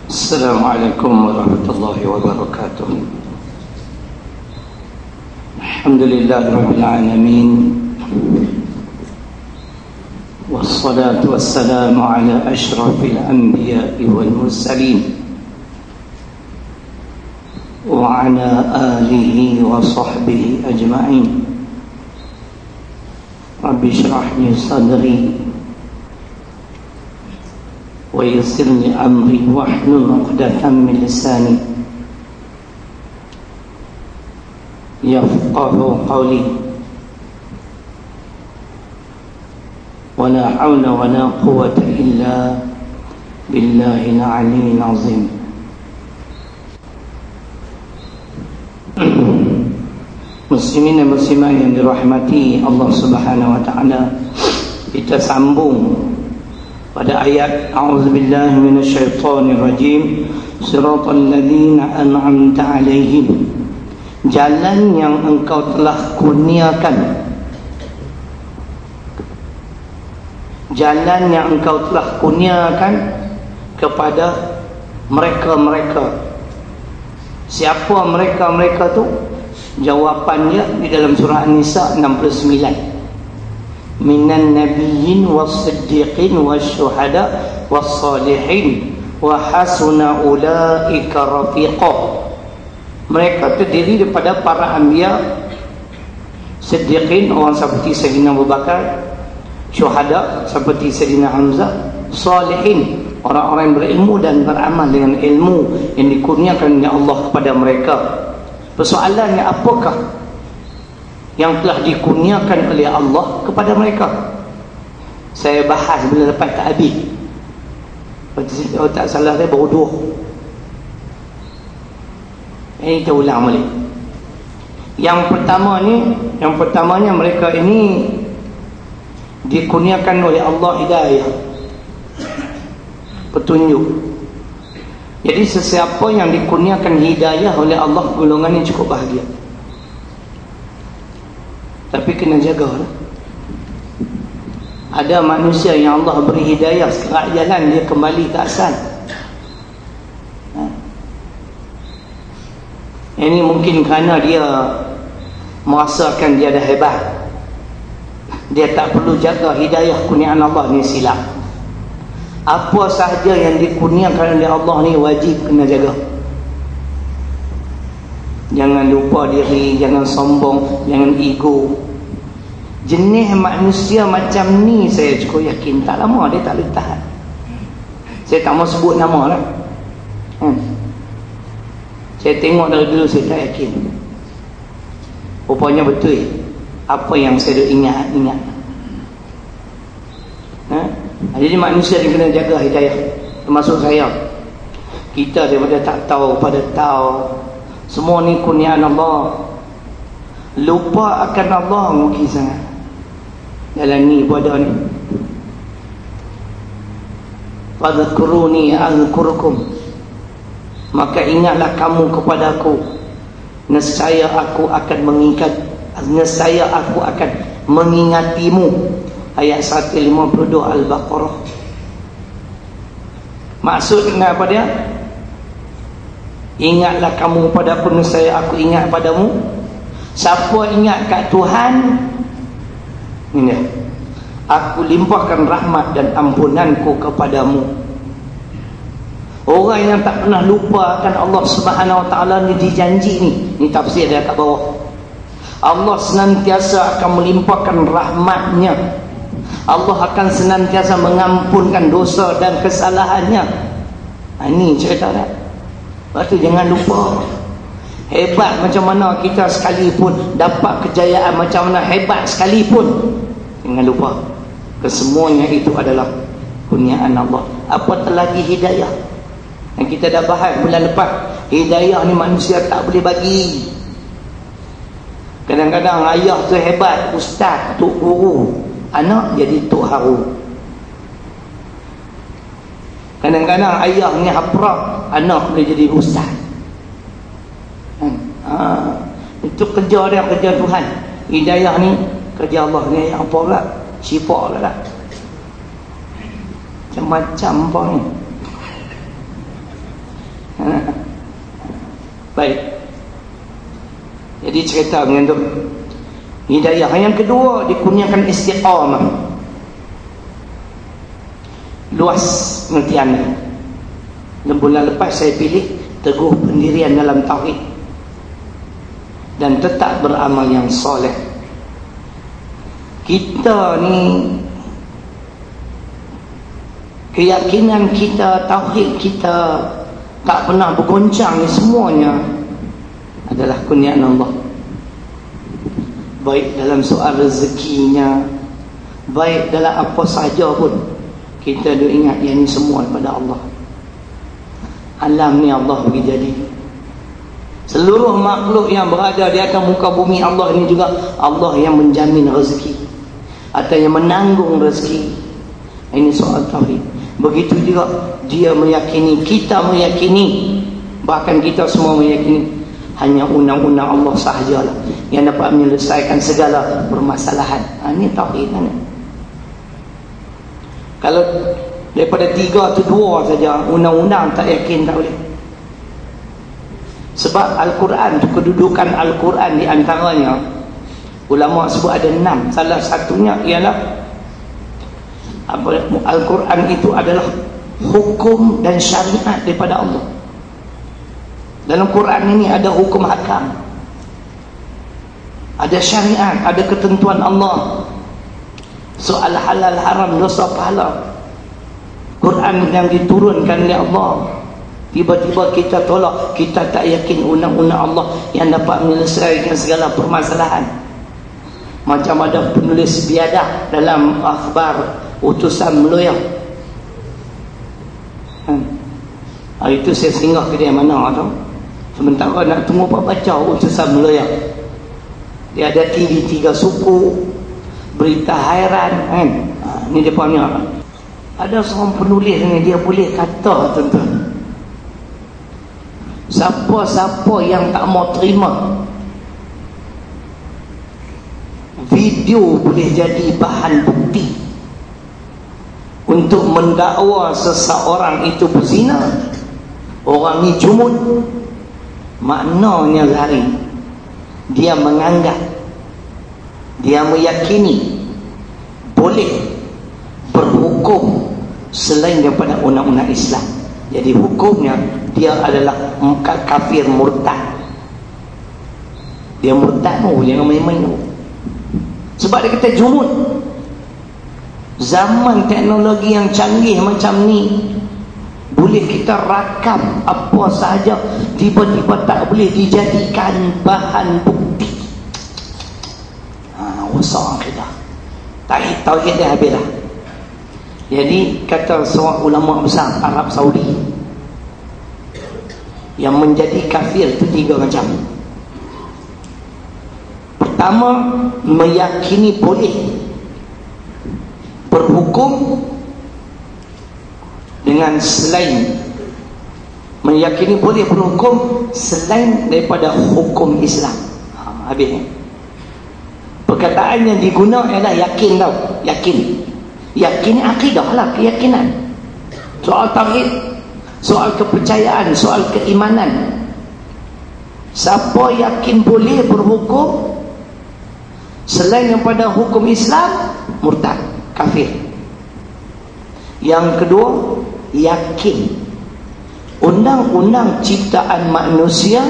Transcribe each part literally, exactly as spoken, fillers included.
Assalamualaikum warahmatullahi wabarakatuh. Alhamdulillahirabbil alamin. Wassalatu wassalamu ala asyrafil anbiya'i wal mursalin wa ala alihi wa sahbihi ajma'in. Rabbi shrah li sadri wa yassir li amri wahlul 'uqdatam min lisani yafqahu qawli. Wa la hawla wa la quwwata illa billahil 'aliyyil 'azim. Muslimin dan muslimat yang dirahmati Allah Subhanahu wa taala, kita sambung pada ayat a'udzubillahi minasyaitonir rajim, siratal ladzina an'amta 'alaihim, jalan yang engkau telah kurniakan, jalan yang engkau telah kurniakan kepada mereka-mereka. Siapa mereka-mereka tu? Jawapannya di dalam surah An-Nisa enam puluh sembilan. Minan nabiyyin was-siddiqin wasyuhada was-salihin wa hasuna ulaika rafiqa. Mereka terdiri daripada para anbiya, siddiqin, orang seperti Sayyidina Abu Bakar, syuhada seperti Sayyidina Hamzah, salihin, orang-orang yang berilmu dan beramal dengan ilmu yang dikurniakan oleh Allah kepada mereka. Persoalannya, apakah yang telah dikurniakan oleh Allah kepada mereka? Saya bahas bila lepas tak habis. Kalau tak salah saya baru dua. Ini kita ulang balik. Yang pertama ni, yang pertamanya mereka ini dikurniakan oleh Allah hidayah, petunjuk. Jadi sesiapa yang dikurniakan hidayah oleh Allah, golongan ini cukup bahagia. Tapi kena jaga lah. Ada manusia yang Allah beri hidayah, sekerak jalan dia kembali ke asal. Ha? Ini mungkin kerana dia merasakan dia dah hebat, dia tak perlu jaga hidayah kurniaan Allah ni, silap. Apa sahaja yang dikurniakan oleh Allah ni wajib kena jaga. Jangan lupa diri, jangan sombong, jangan ego. Jenis manusia macam ni saya cukup yakin tak lama dia tak boleh tahan. Saya tak mau sebut nama lah. hmm. Saya tengok dari dulu saya tak yakin. Rupanya betul apa yang saya dah ingat-ingat. Ha? Jadi manusia yang kena jaga hidayah, termasuk saya. Kita daripada tak tahu pada tahu. Semua ni kurniaan Allah. Lupa akan Allah mungkin sangat dalam ni ibadah ni. Fadhkuruni azkurukum, maka ingatlah kamu kepada aku, nescaya aku akan mengingat, nescaya aku akan mengingatimu. Ayat seratus lima puluh dua Al-Baqarah. Maksudnya apa dia? Ingatlah kamu pada aku, nescaya aku ingat padamu. Siapa ingat kat Tuhan, ini dia, aku limpahkan rahmat dan ampunanku kepadamu. Orang yang tak pernah lupa akan Allah Subhanahu Wa Taala ni dijanji ni. Ni tafsir dia kat bawah. Allah senantiasa akan melimpahkan rahmatnya. Allah akan senantiasa mengampunkan dosa dan kesalahannya. Ini cerita dia. Lepas tu jangan lupa, hebat macam mana kita sekalipun, dapat kejayaan macam mana hebat sekalipun, jangan lupa kesemuanya itu adalah kurniaan Allah. Apatah lagi hidayah yang kita dah bahas bulan lepas. Hidayah ni manusia tak boleh bagi. Kadang-kadang ayah tu hebat, ustaz, tok guru, anak jadi tok haru. Kadang-kadang ayah ni hafrah, anak boleh jadi ustaz. Ha, itu kerja dia, kerja Tuhan. Hidayah ni kerja Allah ni. Apa pula? Syifa lah. Macam-macam apa ni. Baik. Jadi cerita dengan tu. Hidayah yang kedua dikurniakan istiqamah. Luas pengertiannya. Dan bulan lepas saya pilih teguh pendirian dalam tauhid dan tetap beramal yang soleh. Kita ni, keyakinan kita, tauhid kita tak pernah bergoncang, ni semuanya adalah kurniaan Allah. Baik dalam soal rezekinya, baik dalam apa sahaja pun, kita duk ingat yang ni semua daripada Allah. Alam ni Allah bagi jadi. Seluruh makhluk yang berada di atas muka bumi Allah ini juga Allah yang menjamin rezeki atau yang menanggung rezeki. Ini soal tauhid. Begitu juga dia meyakini, kita meyakini, bahkan kita semua meyakini hanya undang-undang Allah sahajalah yang dapat menyelesaikan segala permasalahan. Ha, ini tauhid kan? Kalau daripada tiga tu dua saja undang-undang, tak yakin tak boleh. Sebab Al-Quran, kedudukan Al-Quran di antaranya ulama sebut ada enam. Salah satunya ialah Al-Quran itu adalah hukum dan syariat daripada Allah. Dalam Quran ini ada hukum hakam, ada syariat, ada ketentuan Allah, soal halal haram, dosa pahala. Quran yang diturunkan oleh Allah, tiba-tiba kita tolak, kita tak yakin undang-undang Allah yang dapat menyelesaikan segala permasalahan. Macam ada penulis biadah dalam akhbar utusan Meloya. Hmm. Hari itu saya singgah ke dia mana tu, sementara nak tunggu apa baca utusan Meloya. Dia ada T V tiga suku, berita hairan kan. Ha, ni dia punya. Ada seorang penulis ni, dia boleh kata tuan-tuan, siapa-siapa yang tak mau terima video boleh jadi bahan bukti untuk mendakwa seseorang itu berzina, orang ni jumud, maknanya lari. Dia menganggap, dia meyakini boleh berhukum selain daripada undang-undang Islam. Jadi hukumnya dia adalah kafir murtad. Dia murtad tu, jangan main-main tu. Sebab dia kata jumud. Zaman teknologi yang canggih macam ni, boleh kita rakam apa sahaja, tiba-tiba tak boleh dijadikan bahan bukti. Ha, wasak kita. Tauhid tauhid dah habis dah. Jadi kata seorang ulama besar Arab Saudi, yang menjadi kafir itu tiga macam. Pertama, meyakini boleh berhukum dengan selain, meyakini boleh berhukum selain daripada hukum Islam. Ha, habis. Perkataan yang diguna ialah yakin tau, yakin. Yakin akidah lah, keyakinan. Soal tauhid, soal kepercayaan, soal keimanan. Siapa yakin boleh berhukum selain daripada hukum Islam, murtad, kafir. Yang kedua, yakin undang-undang ciptaan manusia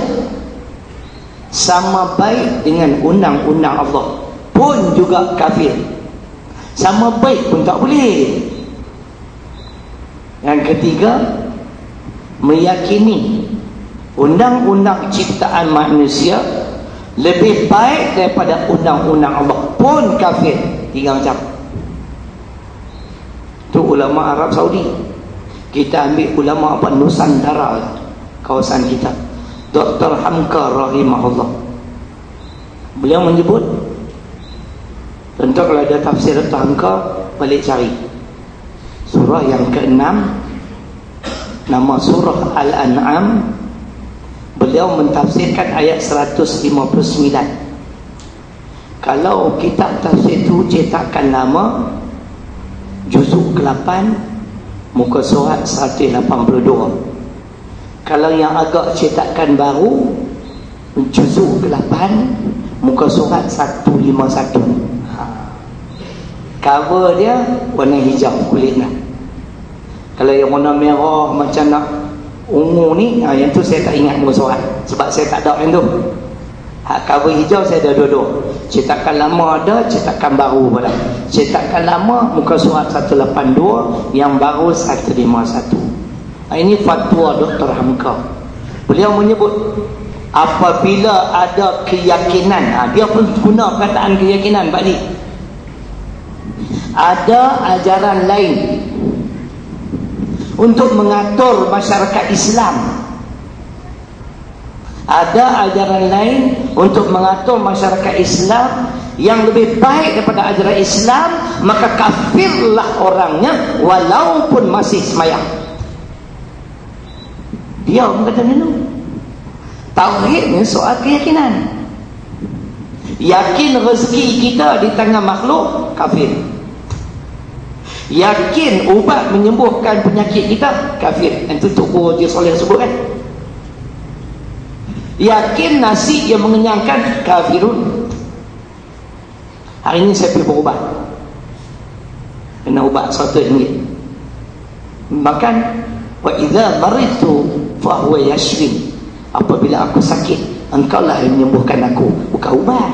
sama baik dengan undang-undang Allah, pun juga kafir. Sama baik pun tak boleh. Yang ketiga, meyakini undang-undang ciptaan manusia lebih baik daripada undang-undang Allah, pun kafir. Tiga macam. Itu ulama Arab Saudi. Kita ambil ulama apa, Nusantara, kawasan kita, Doktor Hamka rahimahullah. Beliau menyebut, tentu kalau ada tafsir Doktor Hamka, balik cari surah yang keenam, nama surah Al-An'am. Beliau mentafsirkan ayat seratus lima puluh sembilan. Kalau kitab tafsir itu cetakan lama, juzuk ke lapan, muka surat seratus lapan puluh dua. Kalau yang agak cetakan baru, juzuk ke lapan, muka surat seratus lima puluh satu. Ha. Cover dia warna hijau kulitnya. Kalau yang warna merah macam nak ungu ni, ha, yang tu saya tak ingat muka surat sebab saya tak ada yang tu. Ha, cover hijau saya ada dua-dua. Cetakan lama ada, cetakan baru pula. Cetakan lama muka surat seratus lapan puluh dua, yang baru seratus lima puluh satu. Ha, ini fatwa Doktor Hamka. Beliau menyebut apabila ada keyakinan, ha, dia pun guna perkataan keyakinan Pak Di. Ada ajaran lain untuk mengatur masyarakat Islam, ada ajaran lain untuk mengatur masyarakat Islam yang lebih baik daripada ajaran Islam, maka kafirlah orangnya walaupun masih semayang. Dia berkata dulu, tauhid ni soal keyakinan. Yakin rezeki kita di tangan makhluk, kafir. Yakin ubat menyembuhkan penyakit kita, kafir. Itu Tok Guru Haji Soleh sebut kan. Yakin nasi yang mengenyangkan, kafirun. Hari ini saya pergi berubat, kena ubat seratus ringgit. Makan, wa idza maridtu fa huwa yashfi. Apabila aku sakit, engkaulah yang menyembuhkan aku, bukan ubat.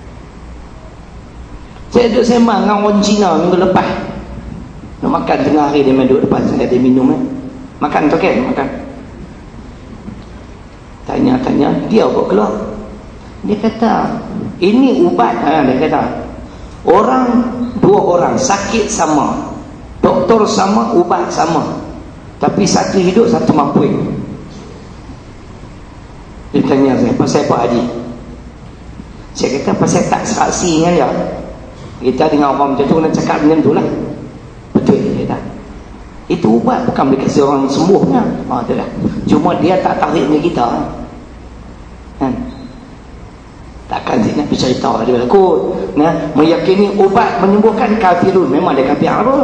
Saya duduk sembang dengan orang Cina minggu lepas, nak makan tengah hari, dia main duduk depan saya, dia minum eh. Makan tu kan, makan. Tanya-tanya, dia buat keluar. Dia kata, ini ubat. Ha, dia kata, orang, dua orang sakit sama, doktor sama, ubat sama, tapi satu hidup, satu mampu. Dia tanya saya, pasal apa Haji? Saya kata, pasal tak seraksi dengan dia. Kita dengan orang macam tu nak cakap dengan tu lah. Betul dia kata. Itu ubat, bukan boleh kasi orang sembuhnya. Ha, tu lah. Cuma dia tak tarik dengan kita. Kan? Takkan dia nak bercerita dia berlakut. Nah, meyakini ubat menyembuhkan, kafirun. Memang dia kafir apa?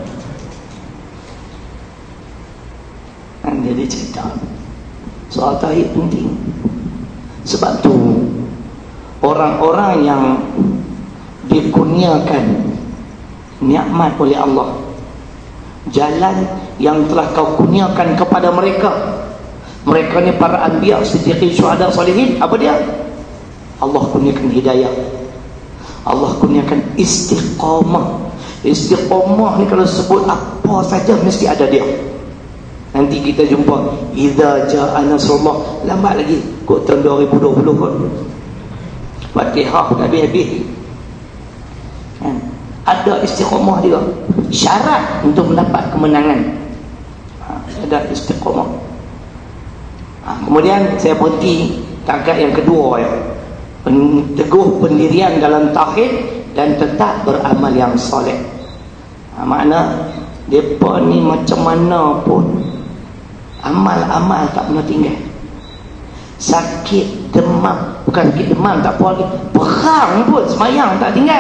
Kan dia dia cerita. Soal tauhid penting. Sebab tu orang-orang yang dikurniakan nikmat oleh Allah, jalan yang telah kau kurniakan kepada mereka, mereka ni para anbiya, siddiqin, syuhada, salihin, apa dia? Allah kurniakan hidayah, Allah kurniakan istiqamah. Istiqamah ni kalau sebut apa saja mesti ada dia. Nanti kita jumpa idza jaa nasrullah, lambat lagi kot tahun dua ribu dua puluh kot. Fatihah dah habis-habis. Kan? Ada istiqamah dia, syarat untuk mendapat kemenangan. Ha, ada istiqamah. Ha, kemudian saya berhenti tangkat yang kedua ya. Teguh pendirian dalam tauhid dan tetap beramal yang soleh. Ha, makna depa ni macam mana pun amal-amal tak pernah tinggal. Sakit demam, bukan sakit demam tak apa lagi, perang pun semayang tak tinggal.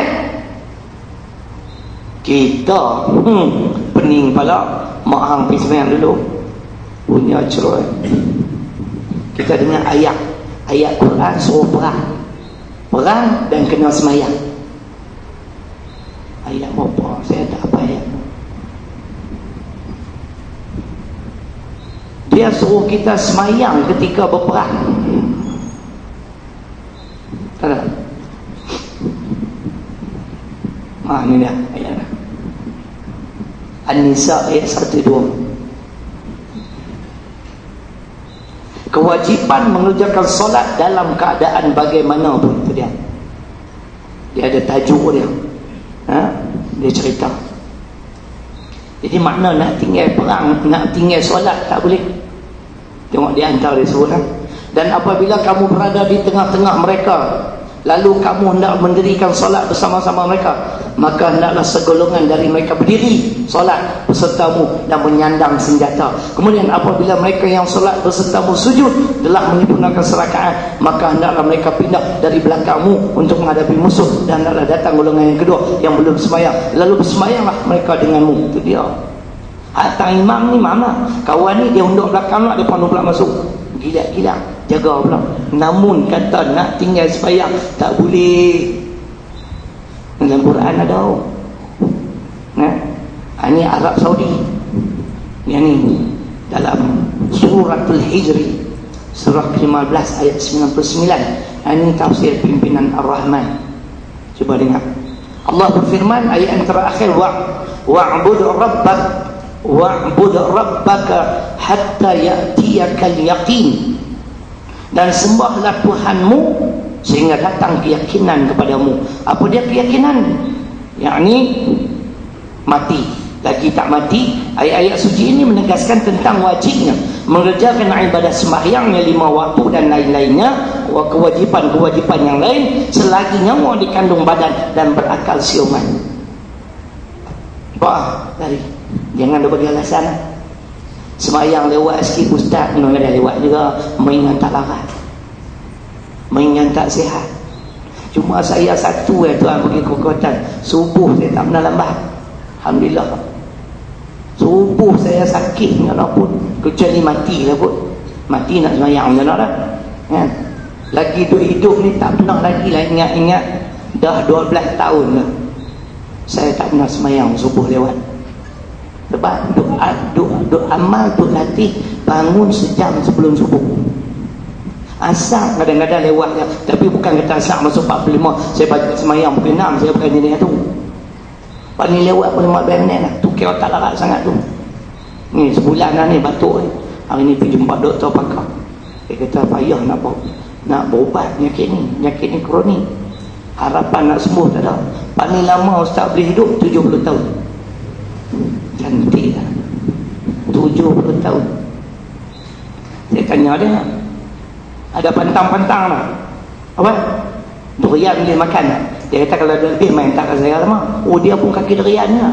Kita hmm, pening pala, mak hang pergi semayang dulu, punya cerai. Kita dengar ayat ayat Quran suruh perang, perang dan kena semayang. Ayat apa? Saya tak apa ayat. Dia suruh kita semayang ketika berperang. Tak ada. Ha, ni dia ayat An-Nisa ayat seratus dua. Kewajipan mengerjakan solat dalam keadaan bagaimanapun. Itu dia. Dia ada tajuk dia. Ha? Dia cerita. Jadi makna nak tinggal perang, nak tinggal solat tak boleh. Tengok dia hantar dia sebut. Dan apabila kamu berada di tengah-tengah mereka, lalu kamu hendak mendirikan solat bersama-sama mereka, maka hendaklah segolongan dari mereka berdiri solat besertamu dan menyandang senjata. Kemudian apabila mereka yang solat besertamu sujud telah menyempurnakan serakaat, maka hendaklah mereka pindah dari belakangmu untuk menghadapi musuh, dan hendaklah datang golongan yang kedua yang belum sembahyang, lalu bersembahyanglah mereka denganmu. Itu dia. Hatang imam ni mana? Kawan ni dia unduk belakang nak, dia pandang pula masuk. Gila-gila, jaga pula. Namun kata nak tinggal sembahyang tak boleh. Dalam Quran ada. Nah, ini Arab Saudi. Yang ni dalam Suratul Hijri surah ke lima belas ayat sembilan puluh sembilan. Ini tafsir pimpinan Ar-Rahman. Cuba dengar. Allah berfirman ayat yang terakhir, wa wa'bud rabbak wa'bud rabbaka hatta ya'tiyakal yaqin, dan sembahlah Tuhanmu sehingga datang keyakinan kepadamu. Apa dia keyakinan? Yakni mati. Lagi tak mati. Ayat-ayat suci ini menegaskan tentang wajibnya mengerjakan ibadah sembahyangnya lima waktu dan lain-lainnya, kewajipan-kewajipan yang lain selagi nyawa di kandung badan dan berakal siuman. Wah, tadi jangan ada bagi alasan. Sembahyang lewat sikit ustaz, memang ada lewat juga, mainan tak larat, mainan tak sihat. Cuma saya satu eh Tuhan bagi kekuatan, subuh saya tak pernah lambat. Alhamdulillah. Subuh saya sakit walaupun kecuali mati lah pun. Mati nak sembahyang macam mana dah kan? Lagi hidup-hidup ni tak pernah lagi lah ingat-ingat. Dah dua belas tahun lah saya tak pernah sembahyang subuh lewat. Sebab doa, doa, doa amal tu latih bangun sejam sebelum subuh. Asar kadang-kadang lewat ya. Tapi bukan kata asar masuk empat puluh lima saya baca sembahyang pukul enam, saya bukan jenis tu. Paling lewat pun lima belas minit lah. Tu kira tak larat sangat tu. Ni sebulan dah ni batuk ni. Hari ni pergi jumpa doktor pakar. Dia kata payah nak nak berubat penyakit ni. Penyakit ni kronik. Harapan nak sembuh tak ada. Paling lama ustaz boleh hidup tujuh puluh tahun. Cantik lah. tujuh puluh tahun. Saya tanya dia, ada pantang-pantang lah. Apa? Durian boleh makan tak? Dia kata kalau ada lebih main tak kat saya lama. Oh, dia pun kaki duriannya.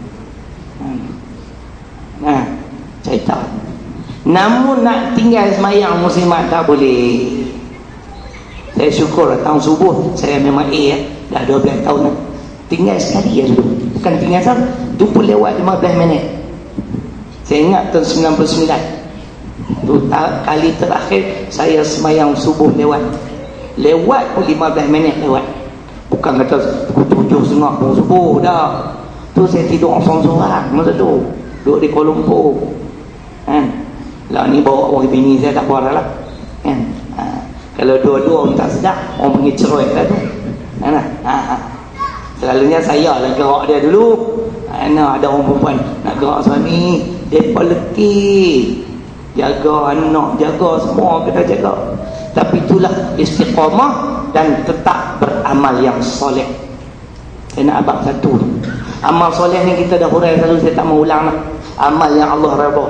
Nah, cerita. Namun nak tinggal semayang muslimat tak boleh. Saya syukur tahun subuh saya memang A eh. Dah dua belas tahun dah. Tinggal sekali ya dulu. Bukan tinggal satu, tu pun lewat lima belas minit. Saya ingat tahun sembilan puluh sembilan. Tu kali terakhir saya semayang subuh lewat. Lewat pun lima belas minit lewat. Bukan kata pukul tujuh setengah pun subuh dah. Tu saya tidur sorang-sorang masa tu. Duduk di Kuala Lumpur. Kan? Lah ni bawa orang bini saya tak apa lah. Kan? Ha. Kalau dua-dua orang tak sedap, orang panggil cerai lah tu. Kan? Ha. Ha. Selalunya saya lah gerak dia dulu. Ha. Ada orang perempuan nak gerak suami, mereka letih. Jaga anak, jaga semua kita jaga. Tapi itulah istiqamah dan tetap beramal yang soleh. Saya nak abang satu. Amal soleh ni kita dah hurai selalu, saya tak mau ulang lah. Amal yang Allah redha.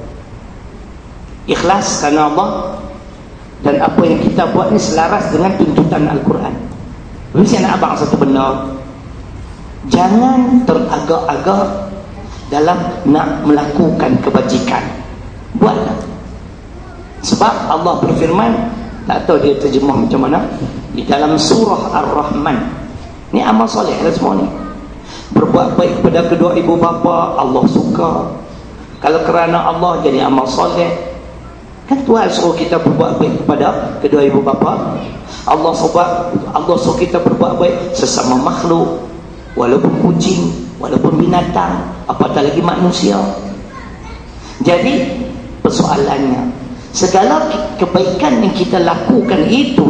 Ikhlas kerana Allah, dan apa yang kita buat ni selaras dengan tuntutan Al-Quran. Jadi saya nak abang satu benda. Jangan teragak-agak dalam nak melakukan kebajikan. Buatlah. Sebab Allah berfirman, tak tahu dia terjemah macam mana, di dalam surah Ar-Rahman. Ni amal soleh lah semua ni. Berbuat baik kepada kedua ibu bapa, Allah suka. Kalau kerana Allah jadi amal soleh. Kan Tuhan suruh kita berbuat baik kepada kedua ibu bapa. Allah suruh, Allah suruh kita berbuat baik sesama makhluk, walaupun kucing, walaupun binatang, apatah lagi manusia. Jadi persoalannya, segala kebaikan yang kita lakukan itu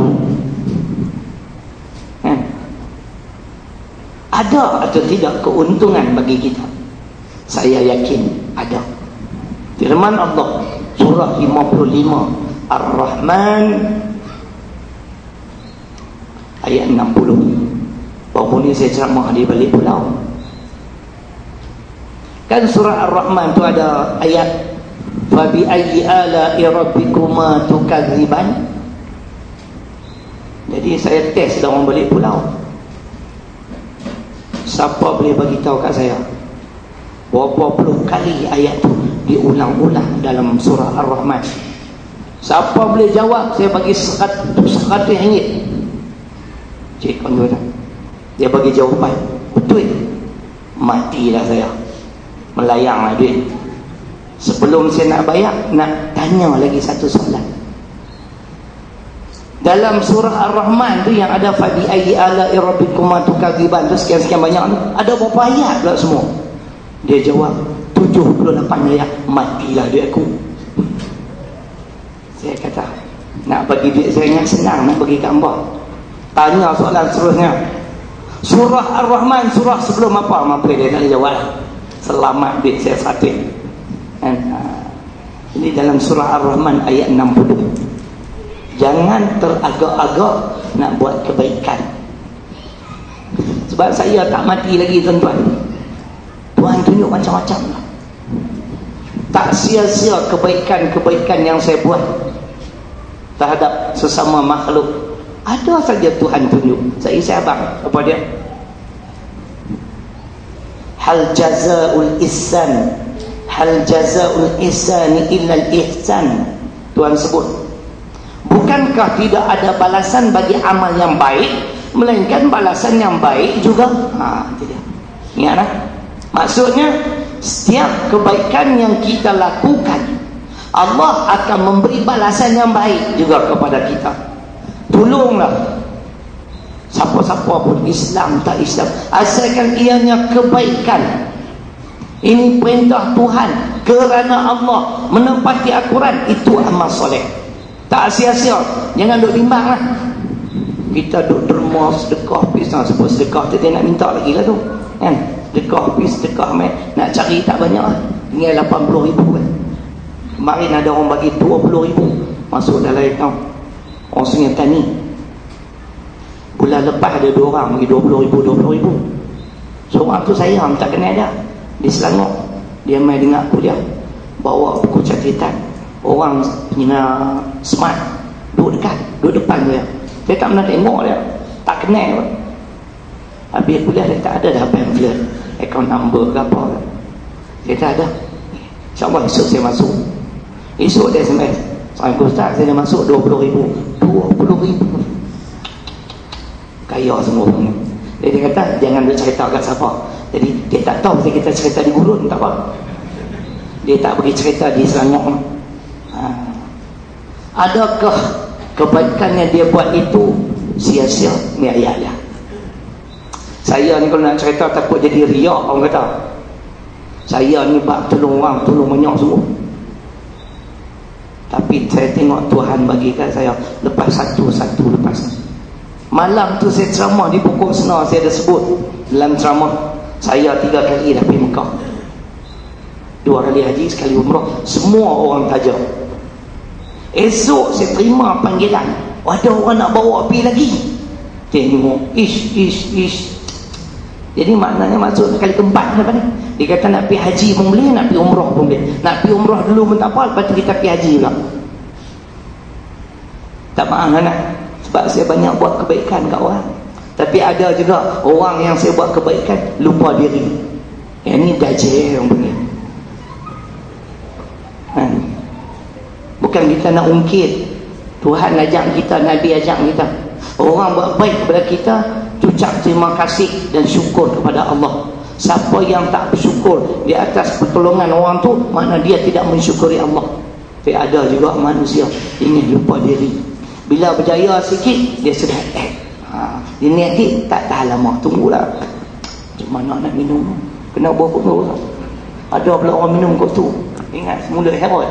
kan, ada atau tidak keuntungan bagi kita? Saya yakin ada. Firman Allah surah lima puluh lima Ar-Rahman ayat enam puluh. Baru ni saya ceramah di balik pulau. Kan surah Ar-Rahman tu ada ayat fa bi ayyi ala'i rabbikuma tukadziban. Jadi saya test dah orang balik pulau. Siapa boleh bagi tahu kat saya berapa puluh kali ayat tu diulang-ulang dalam surah Ar-Rahman? Siapa boleh jawab, saya bagi seratus ringgit. Cik on tu. Dia bagi jawapan betul. Matilah saya. Melayanglah duit. Sebelum saya nak bayar, nak tanya lagi satu soalan. Dalam surah Ar-Rahman tu yang ada fabi ayyi ala'i rabbikuma tukadziban tu sekian-sekian banyak tu, ada berapa ayat pula semua? Dia jawab tujuh puluh lapan ayat. Matilah duit aku. Saya kata, nak bagi duit saya yang senang, nak bagi gambar. Tanya soalan seterusnya. Surah Ar-Rahman, surah sebelum apa? Mampu dia tak jawab. Selamat duit saya seratus. Dan, uh, ini dalam surah Ar-Rahman ayat enam puluh. Jangan teragak-agak nak buat kebaikan. Sebab saya tak mati lagi tuan-tuan. Tuhan tunjuk macam-macam lah. Tak sia-sia kebaikan-kebaikan yang saya buat terhadap sesama makhluk. Ada saja Tuhan tunjuk. Saya isi abang apa dia? Hal jazaul ihsan, hal jazaul ihsani illa al-ihsan. Tuhan sebut, bukankah tidak ada balasan bagi amal yang baik, melainkan balasan yang baik juga. Ha, itu dia. Ingatlah. Maksudnya, setiap kebaikan yang kita lakukan, Allah akan memberi balasan yang baik juga kepada kita. Tolonglah siapa-siapa pun, Islam tak Islam, asalkan ianya kebaikan. Ini perintah Tuhan kerana Allah, menepati Al-Quran, itu amal soleh. Tak sia-sia. Jangan duk bimbang lah. Kita duk derma sedekah pisang. Sebab sedekah tu dia nak minta lagi lah tu kan. Sedekah pis, sedekah main. Nak cari tak banyak lah. Tinggal lapan puluh ribu kan. Kemarin ada orang bagi dua puluh ribu masuk dalam account orang Sungai Tani. Bulan lepas ada dua orang bagi dua puluh ribu, dua puluh ribu. Seorang tu saya tak kenal dah, di Selangor. Dia main dengar aku dia, bawa buku catatan. Orang punya smart duduk dekat, duduk depan dia. Saya tak pernah tengok dia, tak kenal pun. Habis kuliah dia tak ada dah pamphlet, account number ke apa. Dia tak ada. InsyaAllah esok saya masuk. Esok dia S M S, Assalamualaikum Ustaz, saya dah masuk dua puluh ribu. dua puluh ribu kaya semua punya. Dia, dia kata jangan dia cerita kat siapa. Jadi dia tak tahu bila kita cerita di Gurun, tak apa. Dia tak pergi cerita di Selangor. Ha. Adakah kebaikan yang dia buat itu sia-sia? Ni ayat dia. Saya ni kalau nak cerita takut jadi riak orang kata. Saya ni bak tolong orang, tolong banyak semua. Tapi saya tengok Tuhan bagikan saya lepas satu-satu lepas satu. Malam tu saya ceramah di pokok senar, saya ada sebut dalam ceramah saya tiga kali dah pergi Mekah. Dua kali haji, sekali umrah. Semua orang tajam. Esok saya terima panggilan, ada orang nak bawa pergi lagi. Tengok, ish, ish, ish. Jadi maknanya masuk kali keempat lepas ni. Dia kata nak pergi haji pun boleh, nak pergi umrah pun boleh. Nak pergi umrah dulu pun tak apa, lepas tu kita pergi haji pula. Tak maaf anak, sebab saya banyak buat kebaikan kat orang. Tapi ada juga orang yang saya buat kebaikan lupa diri. Yang ni dajjal yang bunyi. Ha. Bukan kita nak ungkit. Tuhan ajak kita, Nabi ajak kita. Orang buat baik kepada kita, ucap terima kasih dan syukur kepada Allah. Siapa yang tak bersyukur di atas pertolongan orang tu, makna dia tidak mensyukuri Allah. Tapi ada juga manusia ingin lupa diri. Bila berjaya sikit, dia sudah eh. Ha, dia niat dia tak tahan lama, tunggulah. Macam mana nak minum? Kena bawa-bawa. Ada pula orang minum kot tu. Ingat semula herod.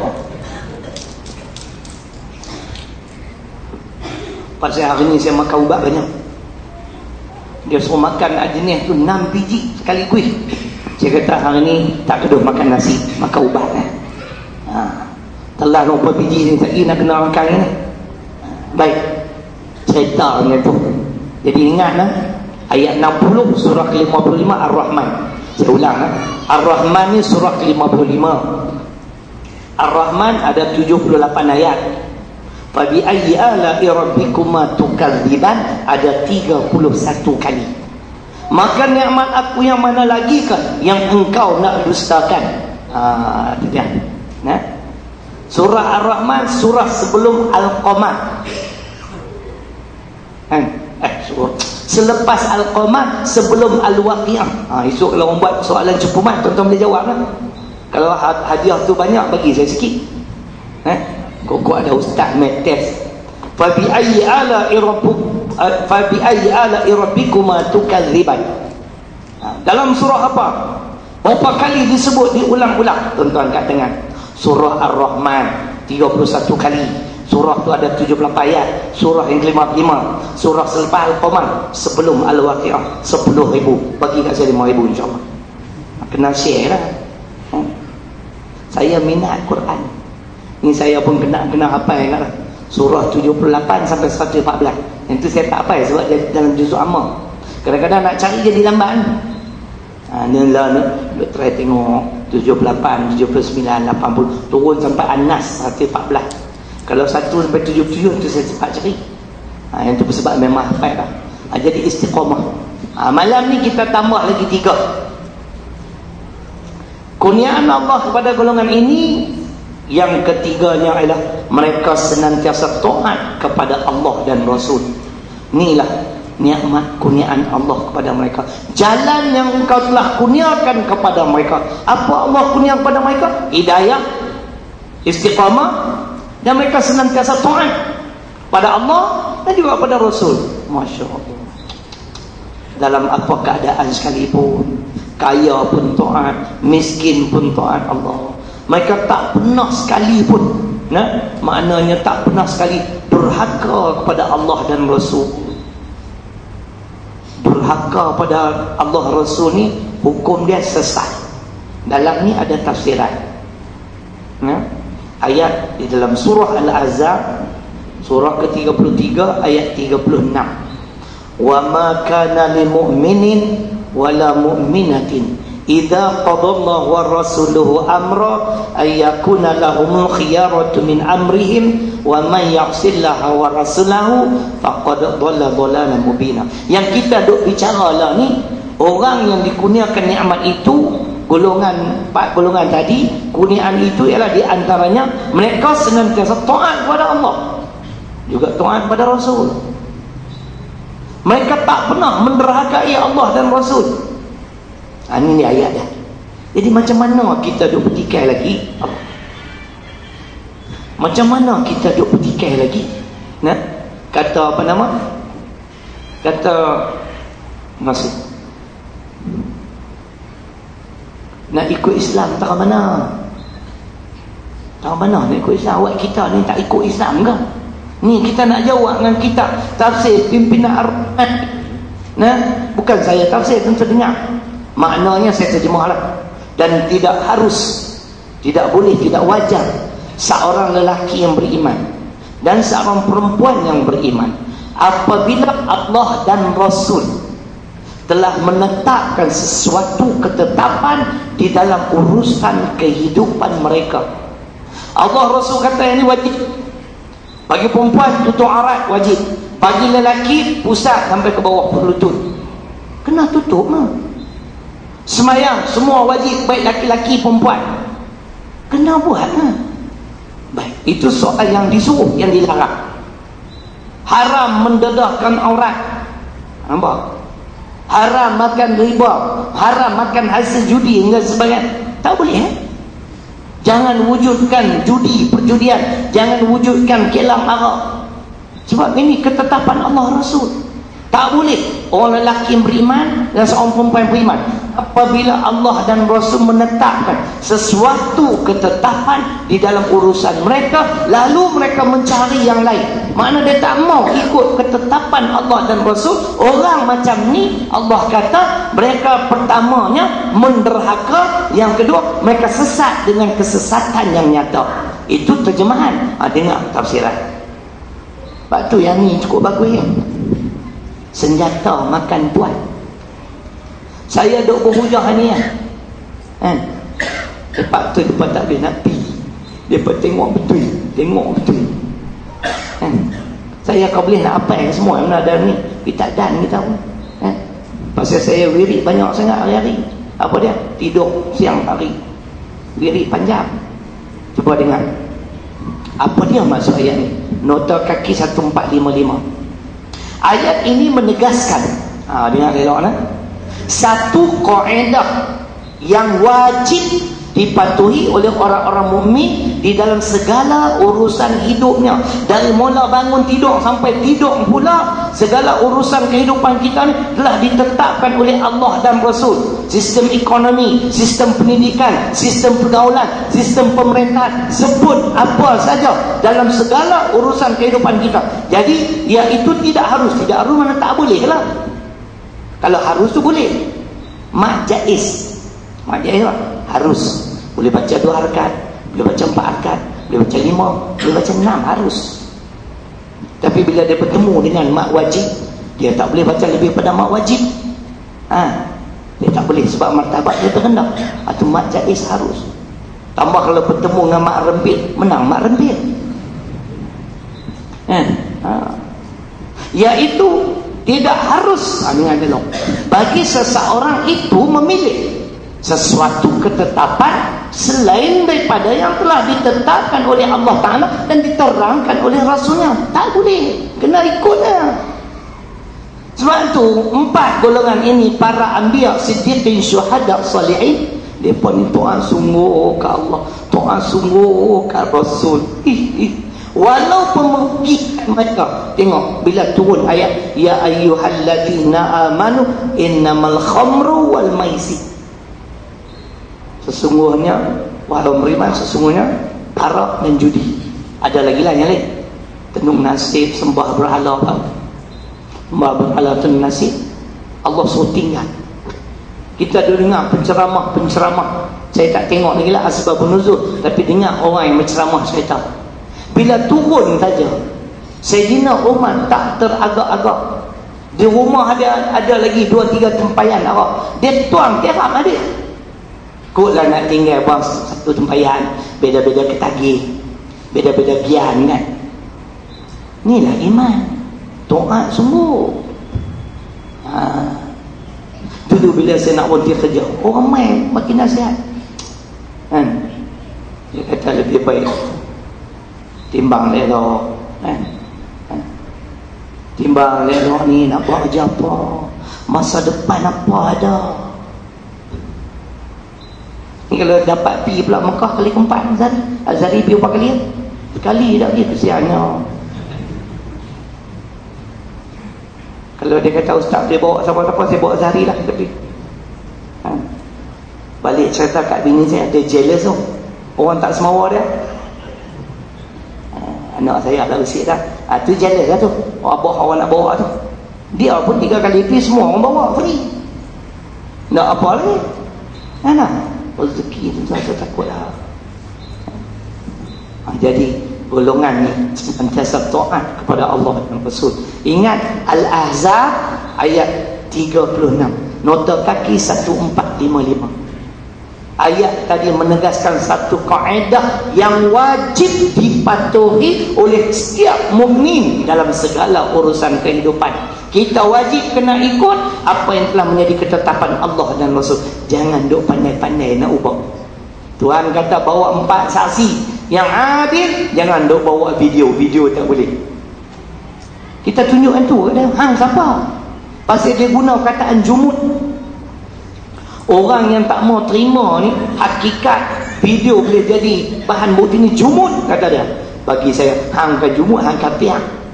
Pasal hari ni saya makan ubat banyak. Dia suruh makan jenis tu enam biji sekaligus. Saya kata hari ni tak keduh makan nasi, makan ubat eh. Ha, telah lupa biji ni lagi nak kena makan ni. Baik, cerita ni tu. Jadi ingatlah ayat enam puluh surah ke lima puluh lima Ar-Rahman. Saya ulang eh. Ar-Rahman ni surah ke lima puluh lima. Ar-Rahman ada tujuh puluh lapan ayat. Fa bi ayyi ala'i rabbikuma tukadziban ada tiga puluh satu kali. Maka nikmat aku yang mana lagi ke yang engkau nak dustakan? Ha, itu dia. Nah. Surah Ar-Rahman surah sebelum Al-Qamar. Kan? Eh, surah selepas Al-Qamar sebelum Al-Waqiah. Ha, esok kalau orang buat soalan cepumat, tuan-tuan boleh jawab lah. Kalau hadiah tu banyak, bagi saya sikit. Eh? Kok ada ustaz make test. Fa bi ayyi ala rabbuk fa bi ayyi ala rabbikuma tukadziban. Dalam surah apa? Berapa kali disebut diulang-ulang? Tuan-tuan kat tengah. Surah Ar-Rahman tiga puluh satu kali. Surah tu ada tujuh puluh ayat. Surah yang lima puluh lima. Surah selepas Al-Qamar sebelum Al-Waqiah sepuluh ribu. Bagi kat saya lima ribu insya-Allah. Kena share lah. Hmm. Saya minat Quran. Ni saya pun kena kena hafal ingatlah. Surah tujuh puluh lapan sampai seratus empat belas. Yang tu saya tak hafal sebab dia dalam juzuk amma. Kadang-kadang nak cari jadi lambat. Ha, ni lah ni duk try tengok tujuh puluh lapan, tujuh puluh sembilan, lapan puluh turun sampai An-Nas seratus empat belas. Kalau satu sampai tujuh puluh tujuh tu saya cepat cari. Ha, yang tu sebab memang hafal lah. Ha, jadi istiqamah. Ha, malam ni kita tambah lagi tiga. Kurniaan Allah kepada golongan ini, yang ketiganya ialah mereka senantiasa taat kepada Allah dan Rasul. Inilah nikmat kurniaan Allah kepada mereka. Jalan yang engkau telah kurniakan kepada mereka. Apa Allah kurniakan kepada mereka? Hidayah, istiqamah, dan mereka senantiasa taat pada Allah dan juga pada Rasul. Masya Allah. Dalam apa keadaan sekalipun, kaya pun taat, miskin pun taat Allah. Mereka tak pernah sekali pun, nah, maknanya tak pernah sekali durhaka kepada Allah dan Rasul. Durhaka pada Allah Rasul ni hukum dia sesat. Dalam ni ada tafsiran. Nah, ayat di dalam surah Al-Ahzab surah ke tiga puluh tiga ayat tiga puluh enam. Wa ma kana lil mu'minin wala mu'minatin idza qadallahu wa rasuluhu amra ay yakuna lahumul khiyaratu min amrihim wa man ya'sillaha wa rasulahu faqad dhalla dhalalan mubina. Yang kita duk bicara lah ni, orang yang dikurniakan nikmat itu, golongan empat golongan tadi, kurniaan itu ialah di antaranya mereka senantiasa taat kepada Allah, juga taat kepada Rasul. Mereka tak pernah menderhakai Allah dan Rasul. Ha, ini ayat dah. Jadi macam mana kita duk petikai lagi? Macam mana kita duk petikai lagi? Nah, kata apa nama? Kata masih nak ikut Islam tak mana? Tak mana nak ikut Islam? Awak kita ni tak ikut Islam ke? Ni kita nak jawab dengan kitab tafsir pimpinan Ar-Rahman. Nah, bukan saya tafsir, tentu dengar. Maknanya saya terjemahlah. Dan tidak harus, tidak boleh, tidak wajar seorang lelaki yang beriman dan seorang perempuan yang beriman, apabila Allah dan Rasul telah menetapkan sesuatu ketetapan di dalam urusan kehidupan mereka. Allah Rasul kata ini wajib. Bagi perempuan tutup aurat wajib. Bagi lelaki pusat sampai ke bawah lutut. Kena tutup mah. Semayang semua wajib, baik laki-laki perempuan. Kena buat mah. Baik, itu soal yang disuruh, yang dilarang. Haram mendedahkan aurat. Nampak? Haram makan riba, haram makan hasil judi dan sebagainya. Tak boleh eh? Jangan wujudkan judi, perjudian. Jangan wujudkan kelam arak. Sebab ini ketetapan Allah Rasul. Tak boleh orang lelaki yang beriman dan seorang perempuan yang beriman, apabila Allah dan Rasul menetapkan sesuatu ketetapan di dalam urusan mereka, lalu mereka mencari yang lain, makna dia tak mau ikut ketetapan Allah dan Rasul. Orang macam ni Allah kata mereka pertamanya menderhaka, yang kedua mereka sesat dengan kesesatan yang nyata. Itu terjemahan. Ha, dengar tafsiran. Sebab tu yang ni cukup bagus ya. Senjata makan tuan. Saya duk berhujah ni ya. Kan? Lepas tu depan tak boleh nak pergi. Depa tengok betul, tengok betul. Kan? Saya kau boleh nak apa yang semua yang ada ni. Kita dan kita pun. Kan? Pasal saya wirid banyak sangat hari-hari. Apa dia? Tidur siang hari. Wirid panjang. Cuba dengar. Apa dia maksud ayat ni? Nota kaki satu empat lima lima. Ayat ini menegaskan, ha, dengar elok nah, satu kaedah yang wajib dipatuhi oleh orang-orang mukmin di dalam segala urusan hidupnya, dari mula bangun tidur sampai tidur pula. Segala urusan kehidupan kita ni telah ditetapkan oleh Allah dan Rasul. Sistem ekonomi, sistem pendidikan, sistem pergaulan, sistem pemerintahan, sebut apa saja dalam segala urusan kehidupan kita. Jadi ya itu tidak harus, tidak harus mana tak boleh lah. Kalau harus tu boleh, mak jaiz, mak jaiz lah. Harus, boleh baca dua rakaat, boleh baca empat rakaat, boleh baca lima, boleh baca enam, harus. Tapi bila dia bertemu dengan mak wajib, dia tak boleh baca lebih pada mak wajib. Ha, dia tak boleh sebab martabat dia terendah. Atau mak jaiz harus. Tambah kalau bertemu dengan mak rempit, menang mak rempit. Ha, ha. Iaitu tidak harus, ha, dengan elok, bagi seseorang itu memilih sesuatu ketetapan selain daripada yang telah ditetapkan oleh Allah Ta'ala dan diterangkan oleh Rasulnya. Tak boleh, kena ikutnya. Sebab itu empat golongan ini, para anbiya, siddiqin, syuhada, salihin, mereka ni Tuhan sungguh ke Allah, Tuhan sungguh ke Rasul. Ih, ih. Walaupun merugikan mereka. Tengok bila turun ayat ya ayyuhalladzina amanu innamal khamru wal maisir, sesungguhnya wahai beriman, sesungguhnya arak dan judi. Ada lagi lah yang lain, tenung nasib, sembah berhala, sembah berhala, tenung nasib. Allah suruh tinggal. Kita ada dengar penceramah-penceramah, saya tak tengok lagi lah asbabun nuzul, tapi dengar orang yang menceramah cerita bila turun saja Sayyidina Umar tak teragak-agak. Di rumah ada ada lagi dua tiga tempayan arak, dia tuang tiram ada. Kutlah nak tinggal bang satu tempayan, beda-beda ketagih, beda-beda gian kan. Inilah iman, taat sungguh. Ha. Dulu bila saya nak berhenti kerja, orang main makin nasihat kan, dia kata lebih baik timbang lelok kan? Kan? Timbang lelok ni nak buat kerja apa, masa depan apa ada. Ni kalau dapat pergi pula Mekah kali keempat, Azhari Azhari pergi berapa kali? Sekali dah pergi, kesiannya. Kalau dia kata ustaz dia bawa siapa-siapa, saya bawa Azhari lah pergi. Ha. Balik cerita kat bini saya, dia jealous tu, orang tak semawa dia. Anak saya dah usik dah. Ah, tu jealous lah tu. Oh, abah awak nak bawa tu. Dia pun tiga kali pergi, semua orang bawa free. Nak apa lagi? Mana? Rezeki tu saya takut lah. Ah, jadi golongan ni sentiasa taat kepada Allah dan Rasul. Ingat Al-Ahzab ayat tiga puluh enam. Nota kaki satu empat lima lima. Ayat tadi menegaskan satu kaedah yang wajib dipatuhi oleh setiap mukmin dalam segala urusan kehidupan. Kita wajib kena ikut apa yang telah menjadi ketetapan Allah dan Rasul. Jangan duk pandai-pandai nak ubah. Tuhan kata bawa empat saksi yang adil, jangan duk bawa video. Video tak boleh. Kita tunjukkan tu, hang siapa? Pasal dia guna kataan jumud. Orang yang tak mau terima ni hakikat video boleh jadi bahan bukti ni jumud, kata dia. Bagi saya, hang kan jumud, hang kapiak.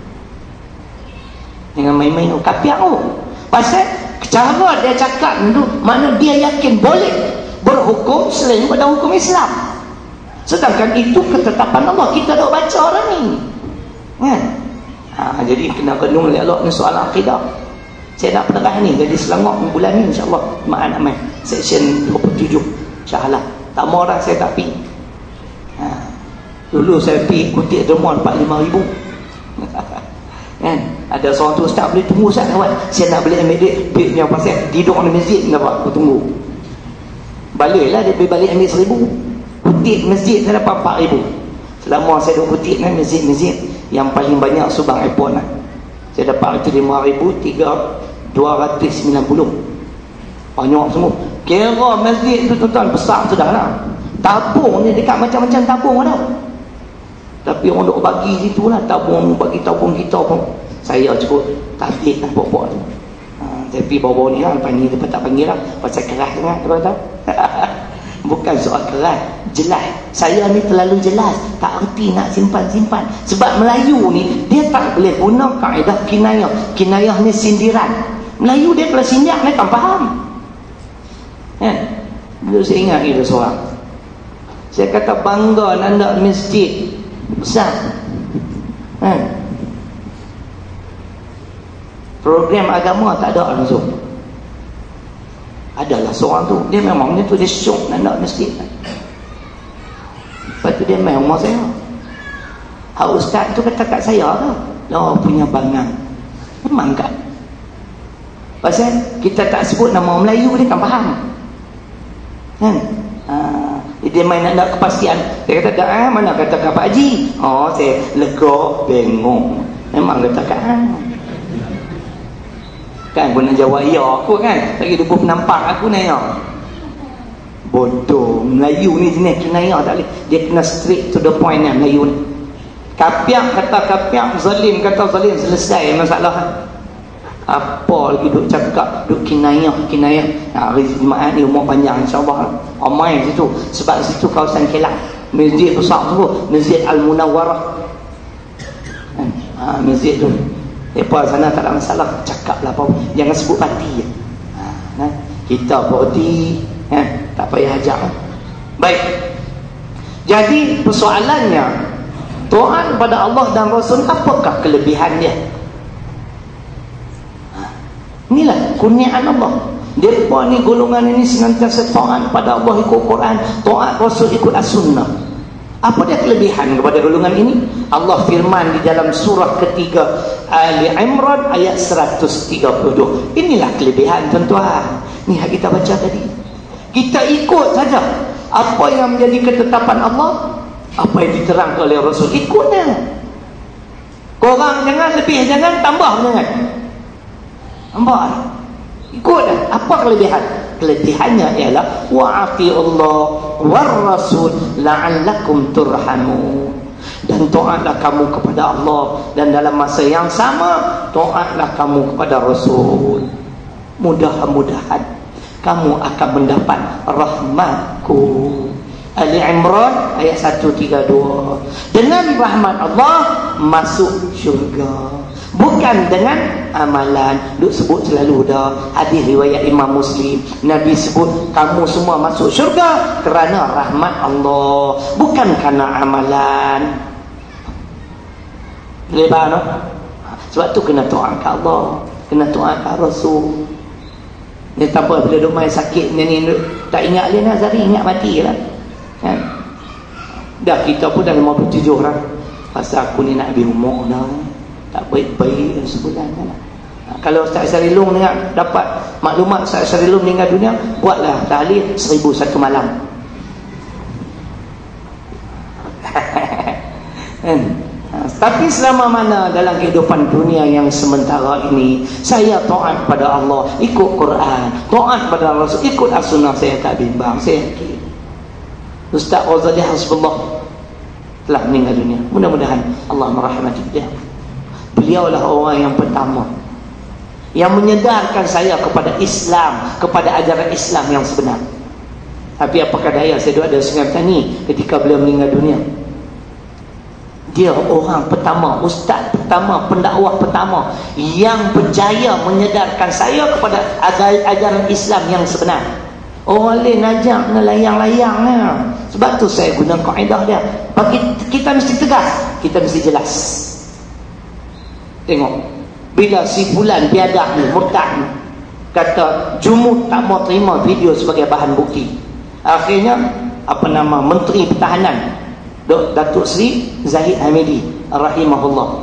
Jangan main-main oh, kapiak oh. Pasal cara dia cakap tu, mana dia yakin boleh berhukum selain pada hukum Islam. Sedangkan itu ketetapan Allah, kita dah baca orang ni. Kan? Ha, jadi kena kenung oleh Allah ni soal akidah. Saya nak penerah ni jadi Selangor bulan ni insyaAllah. Maan Aman section dua puluh tujuh insyaAllah. Tak mau orang saya tak pergi. Ha. Dulu saya pergi kutip derma empat puluh lima ribu. Kan? Ada seorang tu, ustaz boleh tunggu ustaz kawan, saya nak beli ambil duit. Duit yang pasal tidur di masjid dapat aku tunggu. Baliklah dia pergi balik ambil seribu. Kutip masjid saya dapat empat ribu. Selama saya duduk kutip kan masjid-masjid yang paling banyak Subang Airport lah, saya dapat itu lima ribu tiga dua ratus sembilan puluh. Banyak semua. Kira masjid tu tuan-tuan besar sudah lah. Tabung ni dekat macam-macam tabung ada. Tapi orang duk bagi situ lah, tabung bagi tabung kita pun. Saya cukup tahdik lah buat-buat tu. Ha, tapi bawa-bawa ni lah, lepas ni lepas tak panggil lah, pasal keras sangat. Lepas tu Bukan soal keras, jelas. Saya ni terlalu jelas, tak erti nak simpan-simpan. Sebab Melayu ni dia tak boleh guna kaedah kinayah. Kinayah ni sindiran. Melayu dia kalau sindir dia tak faham. Kan? Dulu saya ingat itu seorang. Saya kata bangga nak nak masjid besar. Kan? Program agama tak ada langsung. Adalah seorang tu, dia memangnya tu dia syok nak nak masjid. Lepas tu dia main rumah saya. Hak ustaz tu kata kat saya ke, lah punya bangang. Memang kan. Pasal kita tak sebut nama Melayu dia kan faham. Kan? Ha, dia main nak nak kepastian. Dia kata dah ah, mana kata kat Pak Haji. Oh saya lega bengong. Memang kata kat ah. Kan pun nak jawab ya aku kan. Lagi dia pun nampak aku ni ya. Bodoh. Melayu ni jenis kinayah tak boleh. Dia kena straight to the point ni Melayu ni. Kapiak kata kapiak, zalim kata zalim, selesai masalah. Apa lagi duk cakap, duk kinayah kinayah. Hari Jumaat ni umur panjang insya-Allah. Ramai situ sebab situ kawasan Kelang. Masjid besar tu, Masjid Al-Munawwarah. Ha, masjid tu. Lepas sana tak ada masalah, cakaplah apa, jangan sebut parti je. Ha, kita parti, ha, tak payah ajak. Baik. Jadi persoalannya, taat pada Allah dan Rasul, apakah kelebihan dia? Ha, inilah kurniaan Allah. Depa ni golongan ini senantiasa taat pada Allah ikut Quran, taat Rasul ikut as-sunnah. Apa dia kelebihan kepada golongan ini? Allah firman di dalam surah ketiga Ali Imran ayat seratus tiga puluh dua. Inilah kelebihan tuan-tuan. Ni yang kita baca tadi. Kita ikut saja apa yang menjadi ketetapan Allah, apa yang diterangkan oleh Rasul, ikutnya. Korang jangan lebih, jangan tambah, jangan tambah. Ikut dah. Apa kelebihan? Kelebihannya ialah wa'ati'ullah war rasul la'allakum turhamun. Dan taatlah kamu kepada Allah, dan dalam masa yang sama taatlah kamu kepada Rasul. Mudah-mudahan kamu akan mendapat rahmatku. Ali Imran ayat seratus tiga puluh dua. Dengan rahmat Allah masuk syurga, bukan dengan amalan. Duk sebut selalu dah hadis riwayat Imam Muslim, Nabi sebut kamu semua masuk syurga kerana rahmat Allah, bukan kerana amalan. Lebar no? Sebab tu kena taat ke Allah, kena taat ke Rasul. Ni tak apa bila duk main sakit ni, ni tak ingat dia Nazari, ingat mati lah. Kan? Dah kita pun dah lima puluh tujuh orang. Pasal aku ni nak habis umur dah, tak baik-baik sebulan kan? Kalau Ustaz Sarilung dengar, dapat maklumat Ustaz Sarilung meninggal dunia, buatlah tahlil seribu satu malam. Kan? Tapi selama mana dalam kehidupan dunia yang sementara ini saya taat pada Allah, ikut Quran, taat pada Rasul, ikut as-sunnah, saya tak bimbang, saya yakin Ustaz Ghazali Hasbullah telah meninggal dunia. Mudah-mudahan Allah merahmati dia. Beliaulah orang yang pertama yang menyedarkan saya kepada Islam, kepada ajaran Islam yang sebenar. Tapi apakah daya, saya duduk ada Sungai Petani ketika beliau meninggal dunia. Dia orang pertama, ustaz pertama, pendakwah pertama yang berjaya menyedarkan saya kepada ajaran Islam yang sebenar. Orang lain ajak kena layang-layang lah. Sebab tu saya guna kaedah dia. Bagi kita mesti tegas, kita mesti jelas. Tengok, bila si fulan biadab ni, murtad ni, kata Jumud tak mau terima video sebagai bahan bukti. Akhirnya apa nama Menteri Pertahanan Datuk Seri Zahid Hamidi rahimahullah,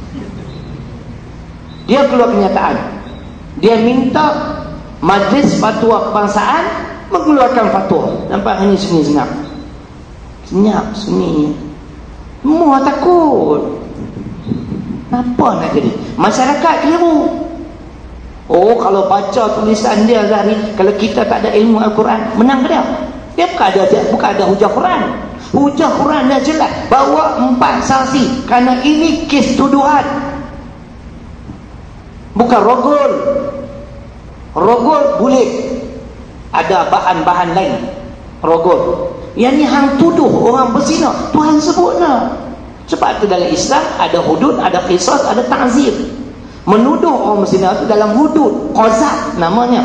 dia keluar kenyataan. Dia minta Majlis Fatwa Kebangsaan mengeluarkan fatwa. Nampak ini sunyi senyap, senyap sunyi. Semua takut. Apa nak jadi? Masyarakat keliru. Oh, kalau baca tulisan dia Zahri, kalau kita tak ada ilmu Al-Quran, menang ke dia? Dia bukan ada, bukan ada hujah Quran. Hujah Quran dah jelas, bawa empat saksi. Kerana ini kes tuduhan, bukan rogol. Rogol boleh ada bahan-bahan lain. Rogot. Yang ni hang tuduh orang berzina, Tuhan sebut lah. Sebab tu dalam Islam ada hudud, ada qisas, ada ta'zir. Menuduh orang berzina tu dalam hudud, qazaf namanya.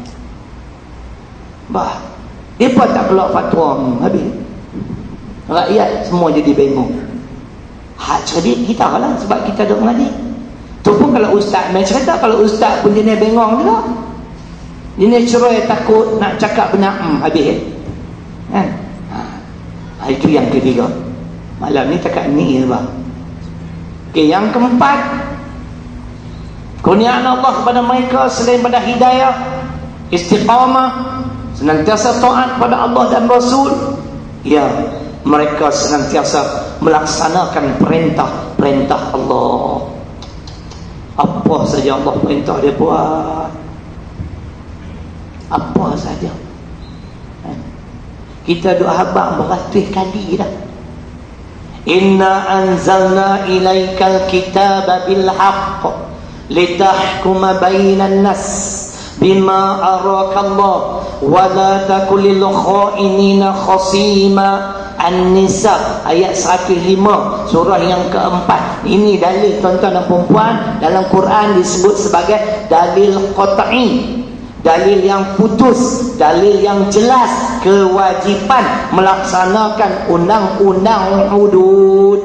Bah, dia pun tak keluar fatwa, habis. Rakyat semua jadi bingung. Hak cerdik kita lah, sebab kita duduk mengaji. Tu pun kalau ustaz main cerita, kalau ustaz pun jenis bengong juga. Jenis cerai takut nak cakap benar, hmm, habis kan? Ha, itu yang ketiga. Malam ni cakap ni bang. Okey, yang keempat, kurniaan Allah kepada mereka selain pada hidayah, istiqamah, senantiasa taat pada Allah dan Rasul. Ya, mereka senantiasa melaksanakan perintah-perintah Allah. Apa saja Allah perintah dia buat. Apa saja. Kita doa habaq beratus kali dah. Inna anzalna ilaikal kitaba bil haqq litahkuma bainan nas bima araka Allah wa la takul lil khainina khasima. An-Nisa ayat seratus lima, surah yang keempat. Ini dalil tuan-tuan dan perempuan, dalam Quran disebut sebagai dalil qat'i, dalil yang putus, dalil yang jelas kewajipan melaksanakan undang-undang hudud.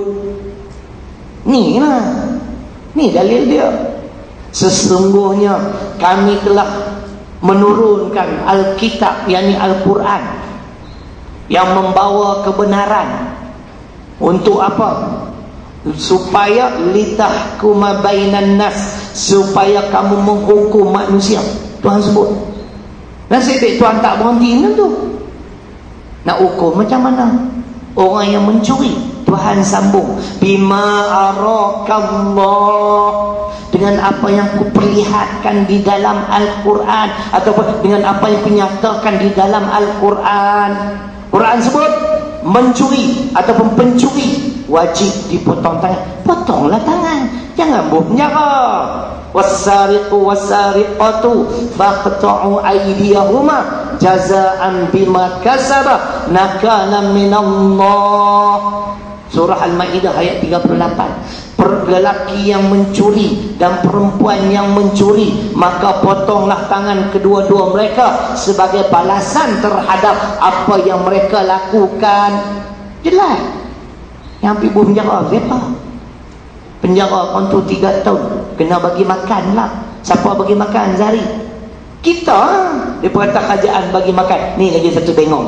Ni lah, ni dalil dia. Sesungguhnya kami telah menurunkan Alkitab, yakni Al-Quran, yang membawa kebenaran. Untuk apa? Supaya litahkuma bainan nas, supaya kamu menghukum manusia. Tuhan sebut. Nasib baik Tuhan tak berhenti dengan tu. Nak hukum macam mana? Orang yang mencuri, Tuhan sambung, bima arakallah, dengan apa yang kuperlihatkan di dalam Al-Quran, ataupun dengan apa yang kunyatakan di dalam Al-Quran. Quran sebut mencuri ataupun pencuri wajib dipotong tangan. Potonglah tangan, jangan buat penjara. Wasariqu wasariqatu faqta'u aydiyahuma jazaan bima kasaba nakalan minallah. Surah Al-Maidah ayat tiga puluh lapan. Lelaki yang mencuri dan perempuan yang mencuri, maka potonglah tangan kedua-dua mereka sebagai balasan terhadap apa yang mereka lakukan. Jelas. Yang pergi penjara siapa? Penjara orang tu tiga tahun, kena bagi makan lah. Siapa bagi makan sehari? Kita. Dia berkata kerajaan bagi makan. Ni lagi satu bengong.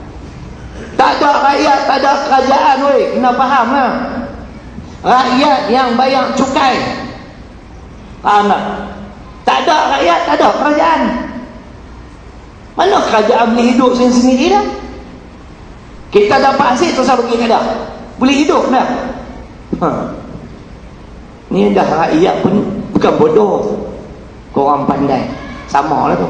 Tak ada rakyat, tak ada kerajaan weh. Kena faham lah. Rakyat yang bayar cukai. Faham tak? Tak ada rakyat, tak ada kerajaan. Mana kerajaan boleh hidup sendiri-sendiri dah? Kita dapat hasil terus bagi kat dah. Boleh hidup dah. Ha. Ni dah rakyat pun bukan bodoh. Korang pandai. Sama lah tu.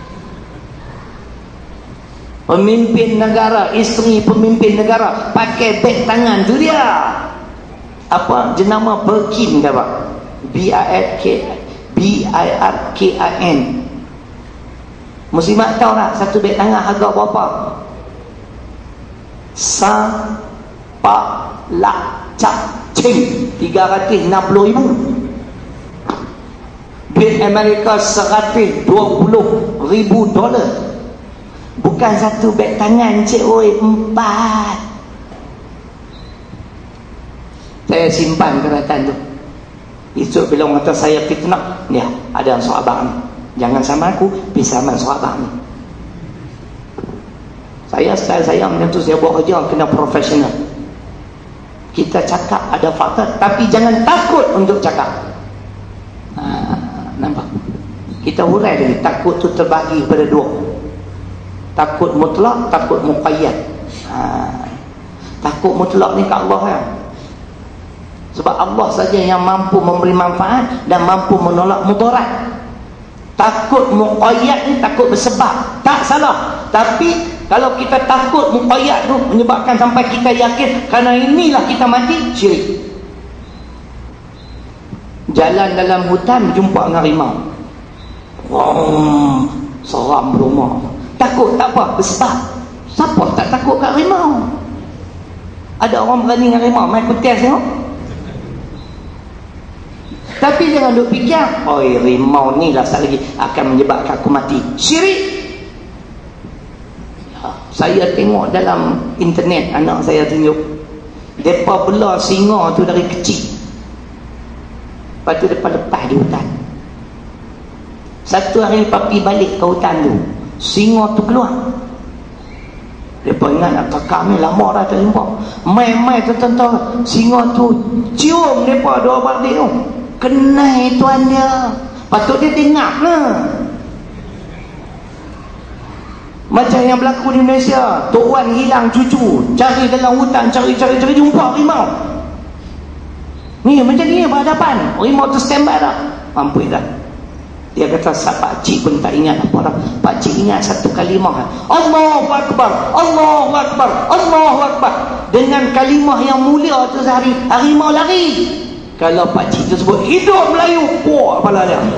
Pemimpin negara, isteri pemimpin negara pakai beg tangan tu dia. Apa jenama Birkin ke apa? B I R K B I R K I N. Muslimat tahu tak satu beg tangan harga berapa? Sa pa la cak cing tiga ratus enam puluh ribu. Duit Amerika seratus dua puluh ribu dolar. Bukan satu beg tangan cik oi, empat. Saya simpan keratan tu. Esok bila orang kata saya fitnah, ya, ada surat abang ni. Jangan sama aku, pergi sama surat abang ni. Saya style saya macam tu, saya buat kerja kena profesional. Kita cakap ada fakta, tapi jangan takut untuk cakap. Ha, nampak? Kita hurai lagi, takut tu terbagi kepada dua. Takut mutlak, takut muqayyad. Ha, takut mutlak ni kat Allah kan. Sebab Allah saja yang mampu memberi manfaat dan mampu menolak mudarat. Takut muqayyad ni takut bersebab. Tak salah. Tapi kalau kita takut muqayyad tu menyebabkan sampai kita yakin kerana inilah kita mati, syirik. Jalan dalam hutan jumpa dengan harimau. Wow, seram rumah. Takut tak apa, bersebab. Siapa tak takut kat harimau? Ada orang berani dengan harimau? Mai aku test tengok. Tapi jangan duk fikir, oh harimau ni lah sat lagi akan menyebabkan aku mati. Syirik. Ya, saya tengok dalam internet, anak saya tunjuk, mereka bela singa tu dari kecil. Lepas tu mereka lepas di hutan. Satu hari papi balik ke hutan tu, singa tu keluar. Mereka ingat nak kakak ni lama dah tak jumpa. Mai-mai tuan-tuan, singa tu cium mereka dua balik tu. Kenal tuan dia. Patut dia tengok lah. Macam yang berlaku di Malaysia, Tok Wan hilang cucu, cari dalam hutan, cari-cari-cari jumpa harimau. Ni macam ni berhadapan, harimau tu standby dah. Mampu dah. Dia kata pakcik pun tak ingat apa dah. Pakcik ingat satu kalimah, Allahu Akbar, Allahu Akbar, Allahu Akbar. Dengan kalimah yang mulia tu sehari, harimau lari. Kalau pakcik tu sebut hidup Melayu, puak kepala dia.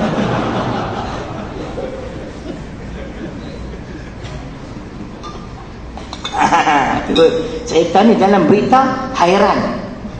Cerita ni dalam berita hairan.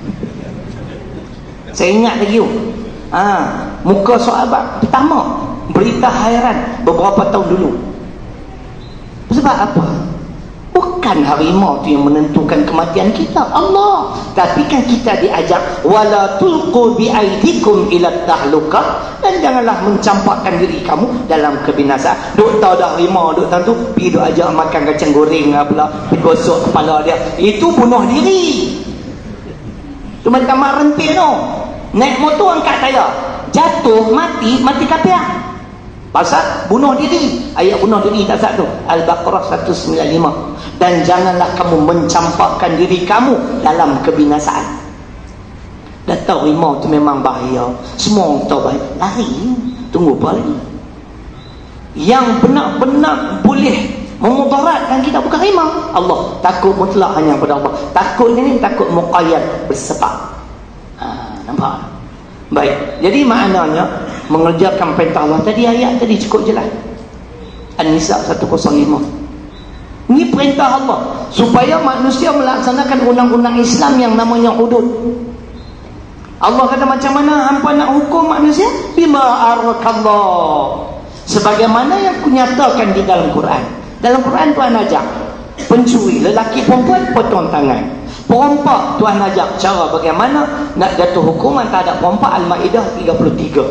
Saya ingat lagi ha, muka sahabat pertama berita hairan beberapa tahun dulu. Sebab apa? Bukan harimau tu yang menentukan kematian kita, Allah. Tapi kan kita diajar wala tulqu biaidikum ila tahlukah, dan janganlah mencampakkan diri kamu dalam kebinasaan. Duk tahu dah harimau duk tentu pi duk ajak makan kacang goreng pula, pi gosok kepala dia. Itu bunuh diri. Tu macam mak rentik tu. Naik motor angkat tayar, jatuh mati, mati kafir. Pasal bunuh diri. Ayat bunuh diri tak satu Al-Baqarah seratus sembilan puluh lima. Dan janganlah kamu mencampakkan diri kamu dalam kebinasaan. Dah tahu harimau tu memang bahaya, semua orang tahu bahaya, lari. Tunggu apa lagi? Yang benar-benar boleh memudaratkan kita bukan harimau. Allah takut mutlak hanya pada Allah. Takut ni takut muqayyad, bersebab. Ha, nampak? Baik, jadi maknanya mengerjakan perintah Allah tadi, ayat tadi cukup jelas. An-Nisa seratus lima. Ini perintah Allah supaya manusia melaksanakan undang-undang Islam yang namanya hudud. Allah kata macam mana hampa nak hukum manusia? Bima arakallah, sebagaimana yang kunyatakan di dalam Quran. Dalam Quran Tuhan ajak pencuri lelaki perempuan potong tangan. Perompak Tuhan ajak cara bagaimana nak jatuh hukuman terhadap perompak. Al-Maidah tiga puluh tiga.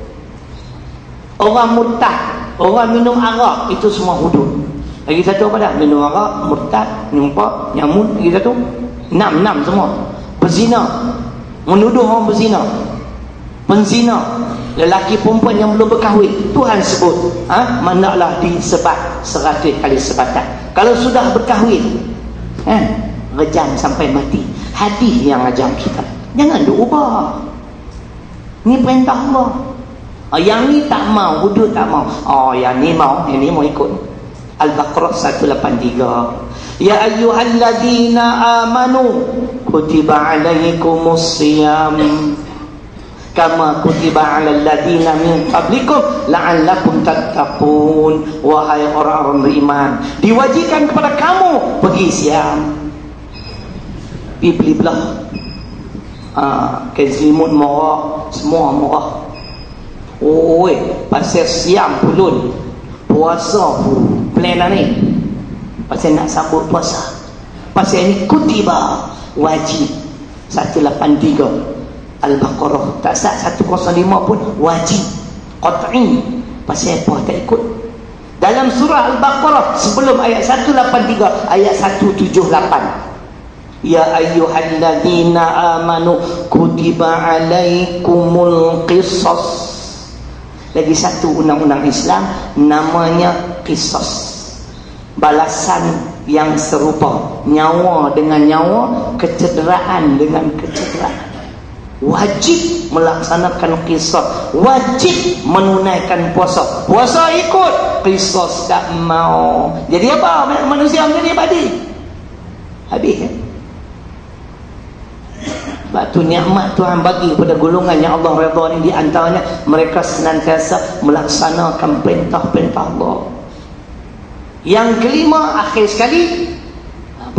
Orang murtad, orang minum arak, itu semua hudud. Lagi satu apa dah? Minum arak, murtad, nyumpak, nyamun, lagi satu enam, enam semua. Berzina, menuduh orang berzina, penzina, lelaki perempuan yang belum berkahwin, Tuhan sebut ha? Manaklah disebat seratus kali sebatan. Kalau sudah berkahwin, eh, rejam sampai mati. Hadis yang ajar kita, jangan diubah. Ini perintah Allah. Oh, yang ni tak mau, hudud tak mau. Oh, yang ni mau, yang ni mau ikut. Al-Baqarah seratus lapan puluh tiga. Ya ayyuhalladzina amanu kutiba alaikumus siyam kama kutiba alal ladzina min qablikum la'allakum tattaqun. Wahai orang-orang beriman, diwajibkan kepada kamu pergi siam. Pergi beli belah. Ah, kain selimut murah, semua murah. Oi, pasal siam pulun, puasa pun plan ni. Pasal nak sambut puasa. Pasal ini kutiba, wajib. seratus lapan puluh tiga Al-Baqarah tak sah seratus lima pun wajib qat'i. Pasal apa tak ikut? Dalam surah Al-Baqarah sebelum ayat seratus lapan puluh tiga, ayat seratus tujuh puluh lapan, ya ayyuhalladzina amanu kutiba alaikumul qisas. Lagi satu undang-undang Islam namanya qisas, balasan yang serupa, nyawa dengan nyawa, kecederaan dengan kecederaan. Wajib melaksanakan qisas, wajib menunaikan puasa. Puasa ikut, qisas tak mau. Jadi apa manusia menjadi abadi? Habis kan? Sebab tu nikmat Tuhan bagi kepada golongan yang Allah redha ni, di antaranya mereka senantiasa melaksanakan perintah-perintah Allah. Yang kelima, akhir sekali,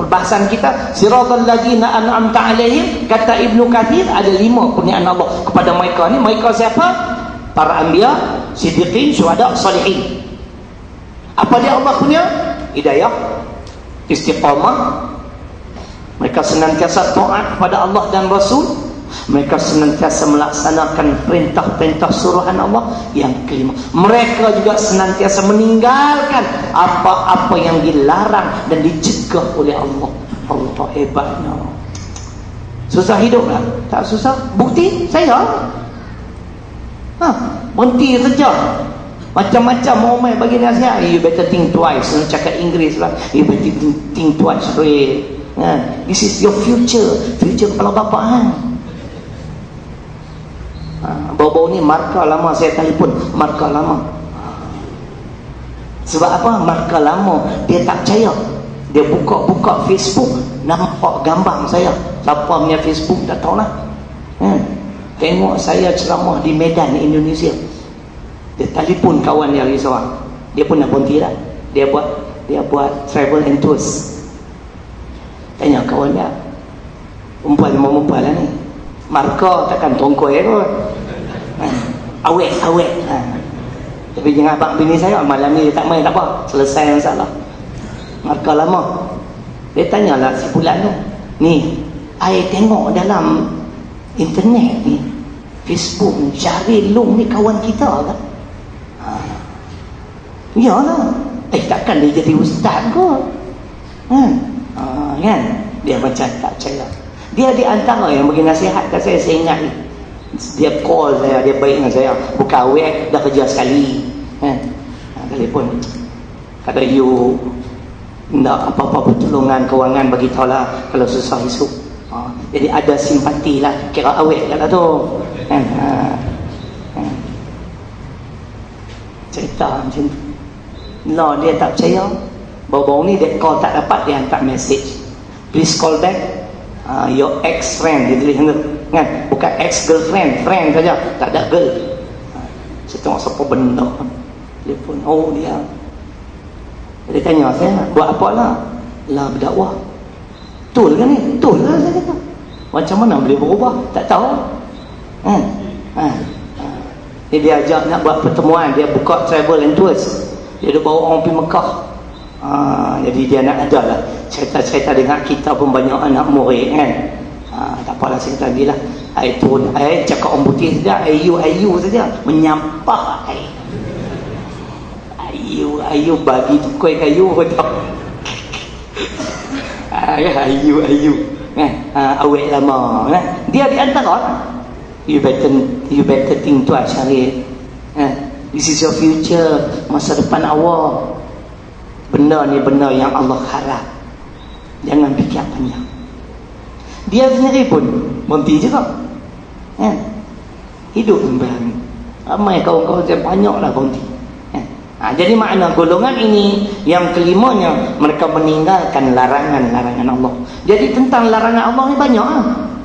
perbahasan kita siratal ladzina an'amta alaihim, kata Ibnu Katsir ada lima kurniaan Allah kepada mereka ni. Mereka siapa? Para anbiya, siddiqin, syuhada, salihin. Apa dia Allah punya? Hidayah, istiqamah. Mereka senantiasa taat kepada Allah dan Rasul. Mereka senantiasa melaksanakan perintah-perintah suruhan Allah. Yang kelima, mereka juga senantiasa meninggalkan apa-apa yang dilarang dan dicegah oleh Allah. Allah hebatnya. Susah hidup tak? Tak susah. Bukti saya. Ha, berhenti saja. Macam-macam orang bagi nasihat. You better think twice. Cakap Inggeris lah. You better think twice straight. Ha, this is your future. Future kepala bapa kan. Ha, bau-bau ni markah lama saya telefon. Markah lama. Sebab apa? Markah lama. Dia tak percaya. Dia buka-buka Facebook, nampak gambar saya. Siapa punya Facebook tak tahulah. Ha, tengok saya ceramah di Medan, Indonesia. Dia telefon kawan dia hari seorang. Dia pun nak berhenti dah. Dia buat dia buat travel and tours. Tanya kawan dia, perempuan-perempuan lah ni, markah takkan tongkoi kot. Ha, awet, awet. Ha. Tapi jangan abang bini saya malam ni dia tak main, tak apa, selesai masalah. Markah lama. Dia tanyalah si bulan tu, ni I tengok dalam internet ni, Facebook ni, Syahril Long ni kawan kita kan? Ha. Yalah. Eh takkan dia jadi ustaz kot. Ha. Ha, kan? Dia macam tak percaya. Dia di antara yang bagi nasihat kat saya. Saya ingat ni, dia call saya, dia baik dengan saya. Bukan awet, dah kerja sekali. Ha. Ha, telefon. Kata you nak apa-apa pertolongan kewangan, bagi tahu lah kalau susah esok. Ha. Jadi ada simpati lah. Kira awet je lah tu. Ha. Ha. Ha. Cerita macam tu. Lah dia tak percaya. Bau-bau ni dia call tak dapat, dia hantar message, please call back uh, your ex friend. Dia tulis kan, bukan ex girlfriend, friend saja, tak ada girl. uh, saya tengok siapa benda telefon. Oh dia dia tanya saya, buat apa lah? Lah berdakwah. Betul kan ni? Betul lah saya kata. Macam mana boleh berubah? Tak tahu. ha. Ha. Ha. Dia, dia ajak nak buat pertemuan. Dia buka travel and tours. Dia dah bawa orang pergi Mekah. Ha, jadi dia nak ada lah cerita-cerita dengan kita pun banyak anak murid kan. Ha, tak apalah saya kata dia lah. Saya turun, saya cakap orang putih saja, ayu ayu saja, menyampah saya. Ayu ayu bagi tukui kayu tak. Ha, ayu ayu kan. Ha, awet lama kan. Dia di antara, you better you better think twice Syahril. Ha, this is your future, masa depan awak. Benda ni benda yang Allah harap. Jangan fikir panjang. Dia sendiri pun berhenti juga. Eh? Hidup kembali. Ramai kawan-kawan saya banyaklah berhenti. Eh? Ha, jadi makna golongan ini yang kelimanya, mereka meninggalkan larangan-larangan Allah. Jadi tentang larangan Allah ni banyak. Ha?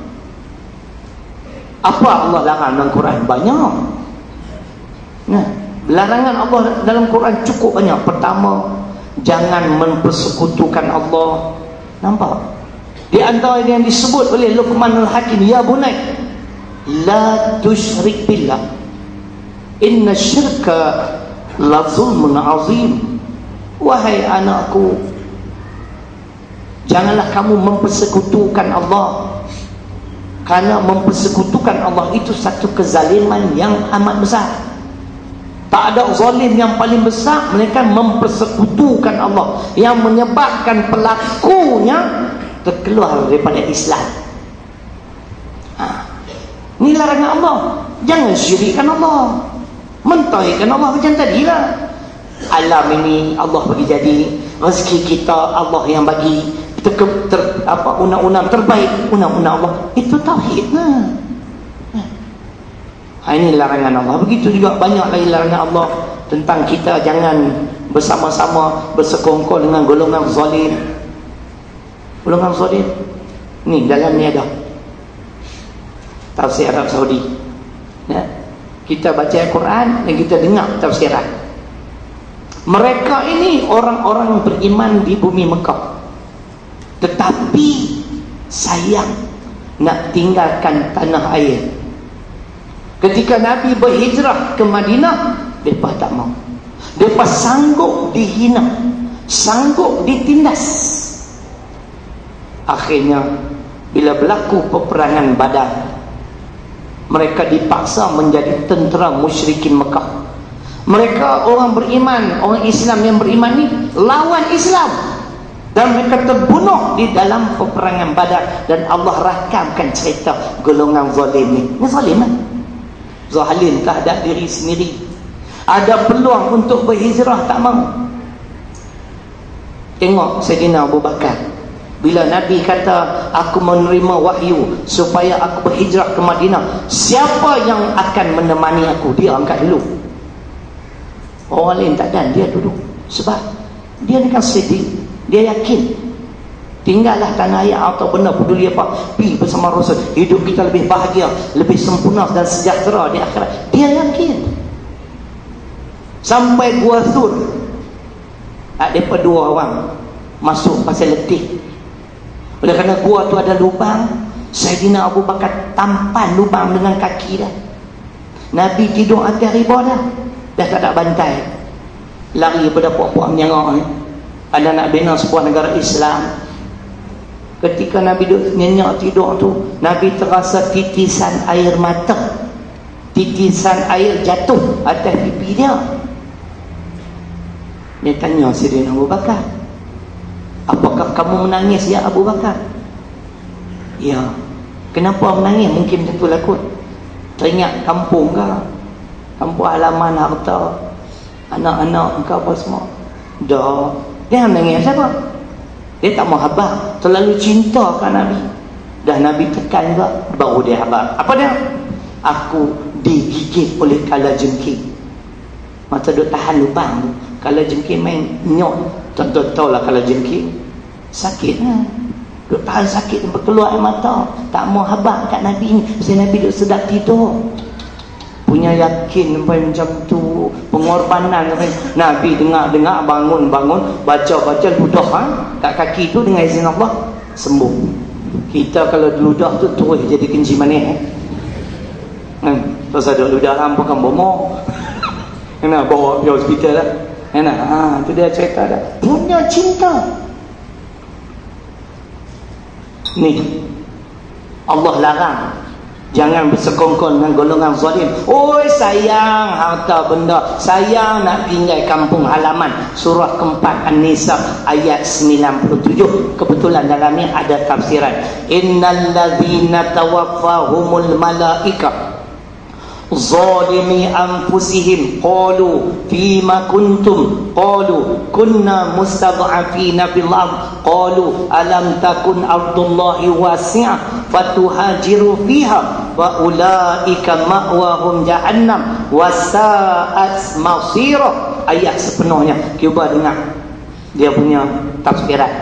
Apa Allah larang dalam Quran? Banyak. Nah, larangan Allah dalam Quran cukup banyak. Pertama, jangan mempersekutukan Allah. Nampak? Di antara yang disebut oleh Luqmanul Hakim, ya bunay, la tusyrik billah, inna syirka la zulmun azim. Wahai anakku, janganlah kamu mempersekutukan Allah, kerana mempersekutukan Allah itu satu kezaliman yang amat besar. Tak ada zalim yang paling besar melainkan mempersekutukan Allah, yang menyebabkan pelakunya terkeluar daripada Islam. Ha. Ini larangan Allah. Jangan syirikkan Allah, mentauhidkan Allah macam tadilah. Alam ini Allah bagi jadi, rezeki kita Allah yang bagi, ter, ter, apa undang-undang terbaik, undang-undang Allah itu tauhid. Nah. Ha, ini larangan Allah. Begitu juga banyak lagi larangan Allah tentang kita jangan bersama-sama bersekongkol dengan golongan zalim. Golongan zalim ni dalam ni ada tafsir Arab Saudi. Ya? Kita baca Al-Quran dan kita dengar tafsiran. Mereka ini orang-orang beriman di bumi Mekah. tetapi sayang nak tinggalkan tanah air. Ketika Nabi berhijrah ke Madinah, mereka tak mau. Mereka sanggup dihina, sanggup ditindas. Akhirnya bila berlaku peperangan Badar, mereka dipaksa menjadi tentera musyrikin Mekah. Mereka orang beriman, orang Islam yang beriman ni lawan Islam, dan mereka terbunuh di dalam peperangan Badar. Dan Allah rakamkan cerita golongan zalim ni. Ini zalim kan? Zalim terhadap diri sendiri. Ada peluang untuk berhijrah, tak mahu. Tengok Sayyidina Abu Bakar, bila Nabi kata aku menerima wahyu supaya aku berhijrah ke Madinah, siapa yang akan menemani aku? Dia angkat dulu. Orang lain tak dan, dia duduk. Sebab dia ni kan sedih, dia yakin tinggallah tanah air atau benda peduli apa, pergi bersama Rasul, hidup kita lebih bahagia, lebih sempurna dan sejahtera di akhirat. Dia yakin. Sampai Gua Thur, ada dua orang masuk pasal letih. Oleh kerana gua tu ada lubang, Sayyidina Abu Bakar tampan lubang dengan kaki dah. Nabi tidur atas riba dah, dah tak ada bantai, lari daripada puak-puak menyerang ni. Ada nak bina sebuah negara Islam. Ketika Nabi duduk nyenyak tidur tu, Nabi terasa titisan air mata, titisan air jatuh atas pipi dia. Dia tanya Sayyidina Abu Bakar, apakah kamu menangis ya Abu Bakar? Ya. Kenapa menangis? Mungkin jatuh lakut, teringat kampung ke, kampung halaman, harta, anak-anak engkau apa semua. Dah. Dia menangis siapa? Dia tak mau habar, terlalu cinta kan Nabi. Dah Nabi tekan juga, baru dia habar. Apa dia? Aku digigit oleh kalajengking. Masa duk tahan lubang tu, kalajengking main nyok. Tentu tahu lah kalajengking sakit kan? Duk tahan sakit, berkeluar air mata, tak mau habar kat Nabi ni. Sebab Nabi duk sedap tidur, punya yakin macam tu, pengorbanan. Nabi dengar-dengar, bangun-bangun, baca-baca, ludah ha? kat kaki tu dengan izin Allah, sembuh. Kita kalau ludah tu terus jadi kenci manis eh? hmm. Terus ada ludah hampa kan bomo kena bawa pergi hospital lah. Enak, ha, tu dia cerita dah. Punya cinta ni Allah larang, jangan bersekongkol dengan golongan zalim. Oi sayang harta benda, sayang nak tinggal kampung halaman. Surah keempat An-Nisa ayat sembilan puluh tujuh. Kebetulan dalam ni ada tafsiran. Innal ladzina tawaffahumul malaika zalimi anfusihim qalu fima kuntum qalu kunna mustad'afina fil ard qalu alam takun ardullahi wasi'ah fatuhajiru fiha wa ulaika ma'wahum jahannam wasa'at masira. Ayat sepenuhnya cuba dengar dia punya tafsiran.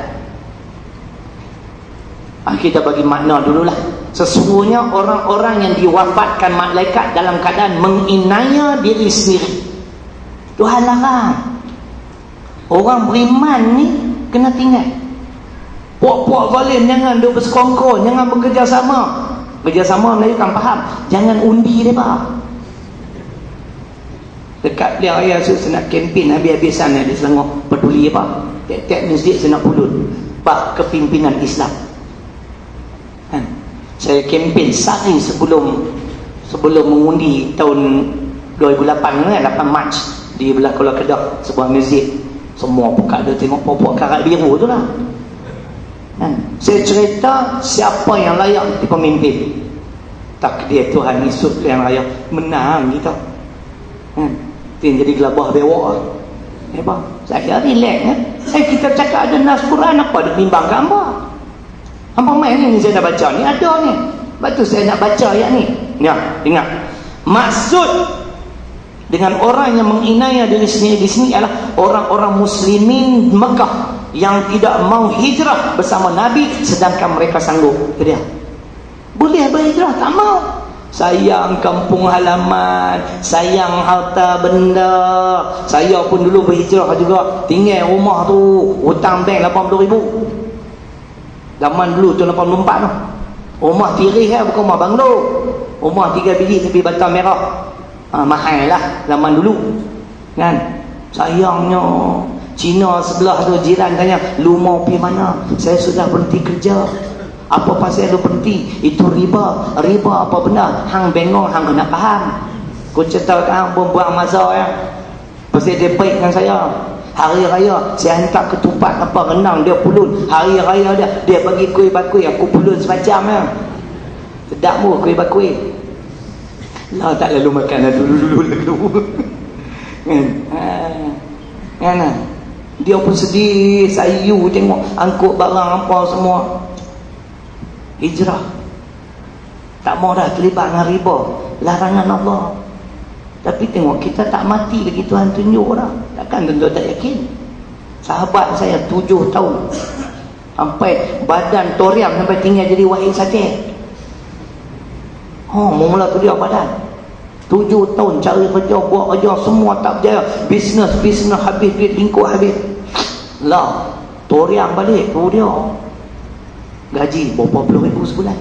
Ah, kita bagi makna dululah. Sesungguhnya orang-orang yang diwafatkan malaikat dalam keadaan menginaya diri sendiri, Tuhan larang. Orang beriman ni kena tinggal. Puak-puak zalim jangan duk bersekongkol, jangan bekerjasama. Kerjasama Melayu kan faham, jangan undi mereka. Dekat beliau ayah saya nak kempen habis-habisan di Selangor, peduli apa? Tiap-tiap masjid saya nak pulut bab kepimpinan Islam. Kan? Saya kempen sehari sebelum sebelum mengundi tahun dua ribu lapan kan, lapan Mac di belah Kuala Kedah, sebuah masjid. Semua buka dia tengok pokok karat biru tu lah. Kan? Saya cerita siapa yang layak di pemimpin. Takdir Tuhan Yesus yang layak menang kita. Kan? Itu yang jadi gelabah bewak. Eh bang, saya relax kan. Eh kita cakap ada nas Quran, apa ada bimbang gambar. Hampa main ni saya dah baca ni, ada ni. Sebab tu saya nak baca ayat ni. Ya, dengar. Maksud dengan orang yang menginaya diri sendiri di sini adalah orang-orang muslimin Mekah yang tidak mau hijrah bersama Nabi sedangkan mereka sanggup. Itu dia. Boleh berhijrah, tak mau. Sayang kampung halaman, sayang harta benda. Saya pun dulu berhijrah juga, tinggal rumah tu, hutang bank lapan puluh ribu. Zaman dulu tahun lapan puluh empat tu. Rumah tirih lah, bukan rumah banglo. Rumah tiga bilik tepi batang merah. Ha, mahal lah zaman dulu. Kan? Sayangnya Cina sebelah tu jiran tanya, lu mau pergi mana? Saya sudah berhenti kerja. Apa pasal lu berhenti? Itu riba. Riba apa benda? Hang bengong, hang kena faham. Aku cerita kat hang buang masa ya. Pasal dia baik dengan saya. Hari raya saya hantar ketupat apa renang, dia pulun. Hari raya dia dia bagi kuih bakui, aku pulun semacam ya. Sedap mu kuih bakui. Lah tak lalu makan dah dulu-dulu lalu. Kan? Ha. Kan? Dia pun sedih, sayu tengok angkut barang apa semua. Hijrah. Tak mau dah terlibat dengan riba, larangan Allah. Tapi tengok kita tak mati lagi, Tuhan tunjuk dah. Takkan tentu tak yakin. Sahabat saya tujuh tahun sampai badan toriam sampai tinggal jadi wahid saja. Oh, mula tu dia badan. Tujuh tahun cari kerja, buat kerja, semua tak berjaya. Bisnes, bisnes habis, duit lingkup habis. Lah, toriam balik tu dia. Gaji berapa puluh ribu sebulan.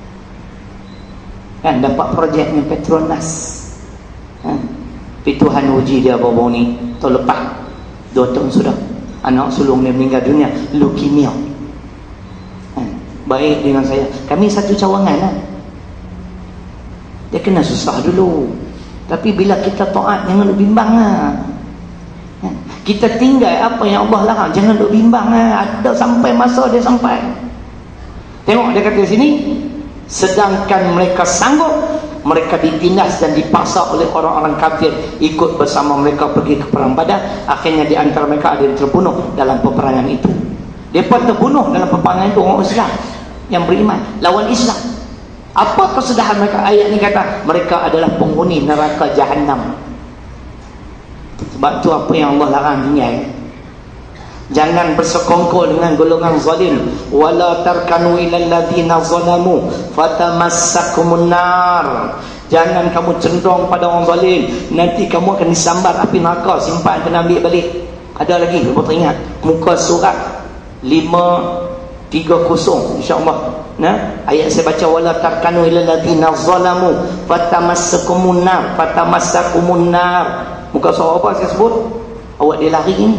Kan dapat projeknya Petronas. Kan? Tapi Tuhan uji dia baru-baru ni. Tahun lepas, dua tahun sudah, anak sulung dia meninggal dunia, leukemia. Kan? Baik dengan saya. Kami satu cawangan lah. Dia kena susah dulu. Tapi bila kita taat, jangan duk bimbang lah. Kan? Kita tinggal apa yang Allah larang, jangan duk bimbang lah. Ada sampai masa dia sampai. Tengok dia kata sini, sedangkan mereka sanggup, mereka ditindas dan dipaksa oleh orang-orang kafir ikut bersama mereka pergi ke perang Badar. Akhirnya di antara mereka ada yang terbunuh dalam peperangan itu. Mereka terbunuh dalam peperangan itu orang Islam yang beriman lawan Islam. Apa kesudahan mereka? Ayat ni kata mereka adalah penghuni neraka Jahannam. Sebab tu apa yang Allah larang dunia. Jangan bersekongkol dengan golongan zalim. Wala tarkanu ilal ladzina zalamu fatamassakumun nar. Jangan kamu cenderung pada orang zalim, nanti kamu akan disambar api neraka. Simpan, kena ambil balik. Ada lagi, lupa teringat muka surat lima tiga kosong insya-Allah. Nah, ayat saya baca wala tarkanu ilal ladzina zalamu fatamassakumun nar. Fatamassakumun nar. Muka surat apa saya sebut? Awak dia lari ni.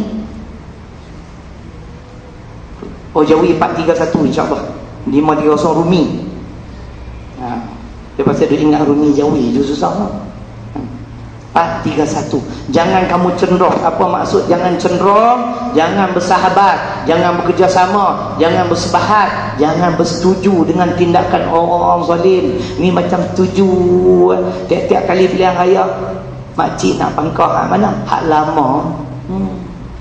Oh, Jawi empat tiga satu insya-Allah. lima tiga kosong Rumi. Ha. Lepas saya ingat Rumi Jawi itu susah lah. empat tiga satu. Jangan kamu cenderung. Apa maksud jangan cenderung? Jangan bersahabat, jangan bekerjasama, jangan bersepahat, jangan bersetuju dengan tindakan orang-orang zalim. Ni macam setuju tiap-tiap kali pilihan raya, makcik nak pangkah hak mana? Hak lama. Hmm.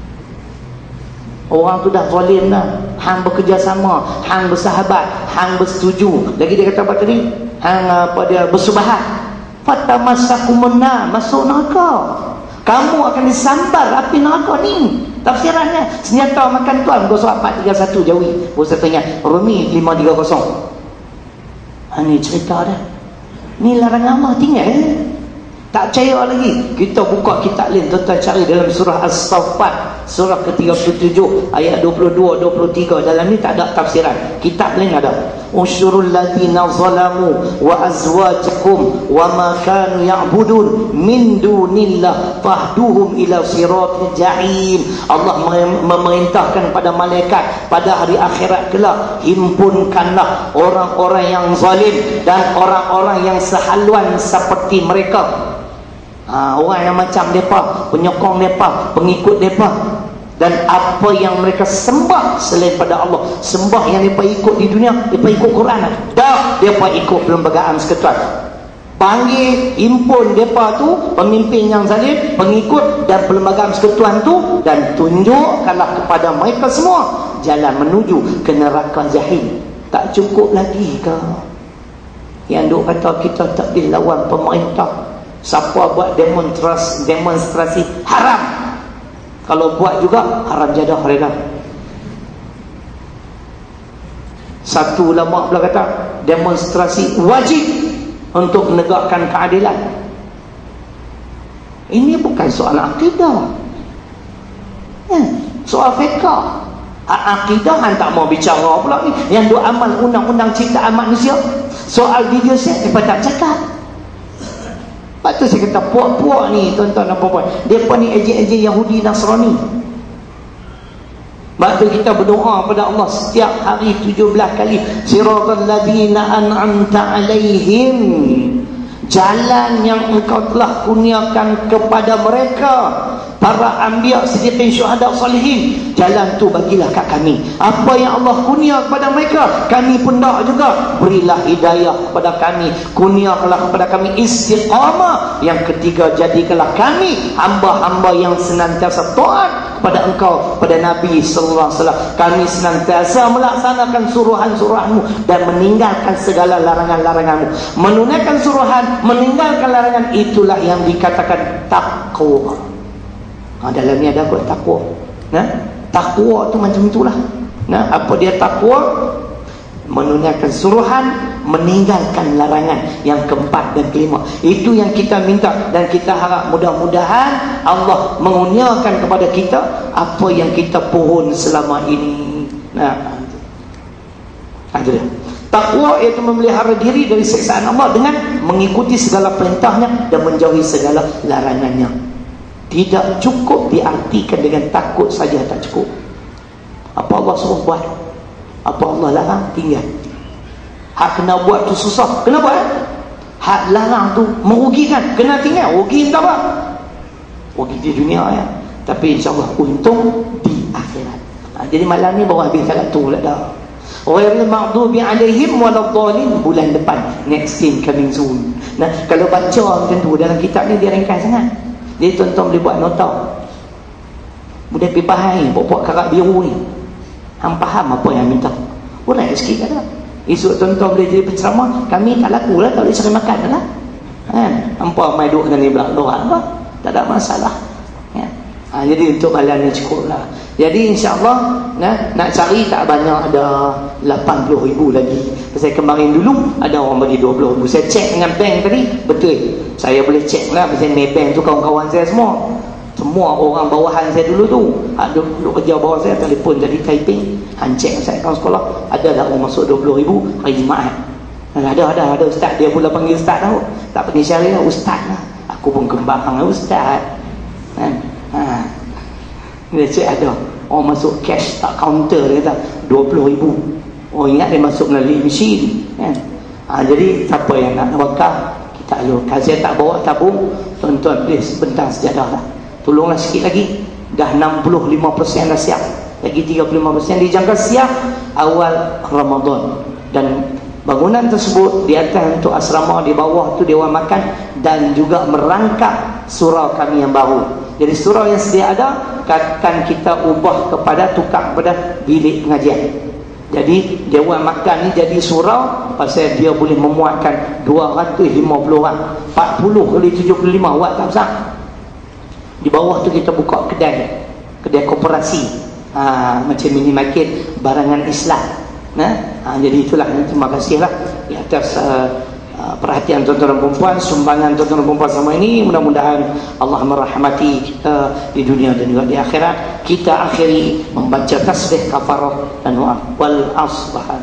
Orang tu dah zalim dah. Hang bekerjasama, hang bersahabat, hang bersetuju. Lagi dia kata apa tadi? Hang apa dia bersubahat. Fatamassakumun nar, masuk neraka. Kamu akan disambar api neraka ni. Tafsirannya senjata makan tuan. Muka surat empat tiga satu Jawi. Ustaz tanya Rumi lima tiga kosong. Ha, ni cerita dah. Ni larangan Allah tinggal. Tak percaya lagi, kita buka kitab lain, tuan-tuan cari dalam surah As-Saffat, surah ke tiga puluh tujuh ayat dua puluh dua dua puluh tiga. Dalam ni tak ada tafsiran. Kitab lain ada. Usyurul ladzina zalamu wa azwajakum wa ma kanu ya'budun min dunillah fahduhum ila siratil jahim. Allah memerintahkan pada malaikat pada hari akhirat kelak, himpunkanlah orang-orang yang zalim dan orang-orang yang sehaluan seperti mereka. Ha, orang yang macam mereka, penyokong mereka, pengikut mereka, dan apa yang mereka sembah selain pada Allah. Sembah yang mereka ikut di dunia, mereka ikut Quran dah, mereka ikut perlembagaan seketap. Panggil, impun mereka tu, pemimpin yang zalim, pengikut dan perlembagaan seketap tu, dan tunjukkanlah kepada mereka semua jalan menuju ke neraka jahim. Tak cukup lagi ke yang duk kata kita tak boleh lawan pemerintah? Siapa buat demonstrasi, demonstrasi haram. Kalau buat juga haram jadah reda. Satu ulama pula kata demonstrasi wajib untuk menegakkan keadilan. Ini bukan soal akidah, eh, soal fiqh. Hak akidah hang tak mau bicara pula ni. Yang duk amal undang-undang ciptaan manusia, soal video set dia tak cakap. Lepas tu saya kata puak-puak ni tuan-tuan dan puan-puan, depa ni ejen-ejen Yahudi Nasrani. Sebab tu kita berdoa pada Allah setiap hari tujuh belas kali, siratal ladzina an'amta alaihim, jalan yang engkau telah kurniakan kepada mereka, para anbiya, siddiqin, syuhada, salihin. Jalan tu bagilah kat kami. Apa yang Allah kurnia kepada mereka, kami pun dak juga. Berilah hidayah kepada kami, kurniakanlah kepada kami istiqamah. Yang ketiga, jadikanlah kami hamba-hamba yang senantiasa taat kepada engkau, kepada Nabi sallallahu alaihi wasallam. Kami senantiasa melaksanakan suruhan-suruhanmu dan meninggalkan segala larangan-laranganmu. Menunaikan suruhan, meninggalkan larangan, itulah yang dikatakan takwa. Ha, dalam ni ada kot takwa. Nah, takwa tu macam itulah. Nah, apa dia takwa? Menunaikan suruhan, meninggalkan larangan. Yang keempat dan kelima. Itu yang kita minta dan kita harap mudah-mudahan Allah mengurniakan kepada kita apa yang kita pohon selama ini. Nah, itu dia. Takwa iaitu memelihara diri dari siksaan Allah dengan mengikuti segala perintahnya dan menjauhi segala larangannya. Tidak cukup diartikan dengan takut saja, tak cukup. Apa Allah suruh buat, apa Allah larang, tinggal. Hak kena buat tu susah, kena buat. Hak larang tu merugikan, kena tinggal. Rugi entah apa, rugi di dunia ya, tapi insyaAllah untung di akhirat. Ha, jadi malam ni baru habis salat tu pula dah. Ghairil maghdubi alaihim waladdallin, bulan depan, next game coming soon. Nah, kalau baca macam tu dalam kitab ni dia ringkas sangat. Jadi tuan-tuan boleh buat nota. Boleh pergi faham buat-buat karat biru ni. Hang faham apa yang minta. Orang sikit kata. Esok tuan-tuan boleh jadi penceramah. Kami tak laku lah, tak boleh cari makan lah. Kan? Hampa main duduk dengan ni belak-belak apa? Tak ada masalah. Ya. Ha, jadi untuk malam ni cukup lah. Jadi insyaAllah nah, nak cari tak banyak, ada lapan puluh ribu lagi. Saya kemarin dulu ada orang bagi dua puluh ribu. Saya cek dengan bank tadi, betul. Saya boleh cek lah, pasal Maybank tu kawan-kawan saya semua. Semua orang bawahan saya dulu tu, ada duduk kerja bawah saya, telefon jadi typing, hancek saya kawan sekolah. Ada dah orang masuk dua puluh ribu hari Jumaat. Ada, ada, ada ustaz, dia pula panggil ustaz tau. Tak panggil syariah, ustaz lah. Aku pun kembang ustaz. Kan? Ha. Dia cek ada orang masuk cash tak counter, dia kata dua puluh ribu. Oh ingat dia masuk melalui mesin kan? Ha, jadi siapa yang nak wakaf, kita alurkan. Saya tak bawa tabung, tuan-tuan please bentang sejadah lah, tolonglah sikit lagi. Dah enam puluh lima peratus dah siap, lagi tiga puluh lima peratus dijangka siap awal Ramadan. Dan bangunan tersebut di atas untuk asrama, di bawah tu dewan makan, dan juga merangkap surau kami yang baru. Jadi surau yang sedia ada akan kita ubah kepada, tukar kepada bilik pengajian. Jadi dewan makan ni jadi surau, pasal dia boleh memuatkan dua ratus lima puluh orang. empat puluh kali tujuh puluh lima watt tak besar. Di bawah tu kita buka kedai, kedai koperasi, ha, macam mini market barangan Islam. Nah, ha, jadi itulah. Terima kasihlah di atas uh, uh, perhatian tuan-tuan dan perempuan, sumbangan tuan-tuan dan perempuan sama ini. Mudah-mudahan Allah merahmati kita di dunia dan juga di akhirat. Kita akhiri membaca tasbih kafarah dan doa wal asbahan.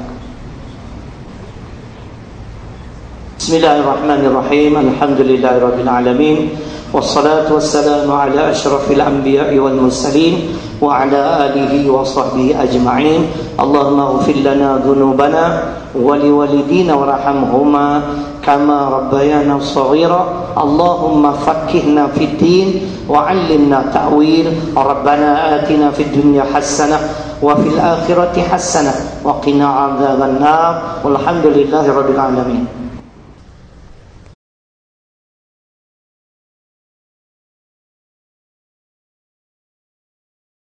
Bismillahirrahmanirrahim. Alhamdulillahirabbil alamin. Wassalatu wassalamu ala asyrafil anbiya'i wal mursalin wa ala alihi wa sahbihi ajma'in. Allahumma ighfir lana dhunubana wa liwalidina warhamhuma kama rabbayana shaghira. Allahumma faqqihna fid din wa 'allimna ta'wil. Rabbana atina fid dunya hasanah wa fil akhirati hasanah wa qina 'adzaban nar. Walhamdulillahirabbil alamin.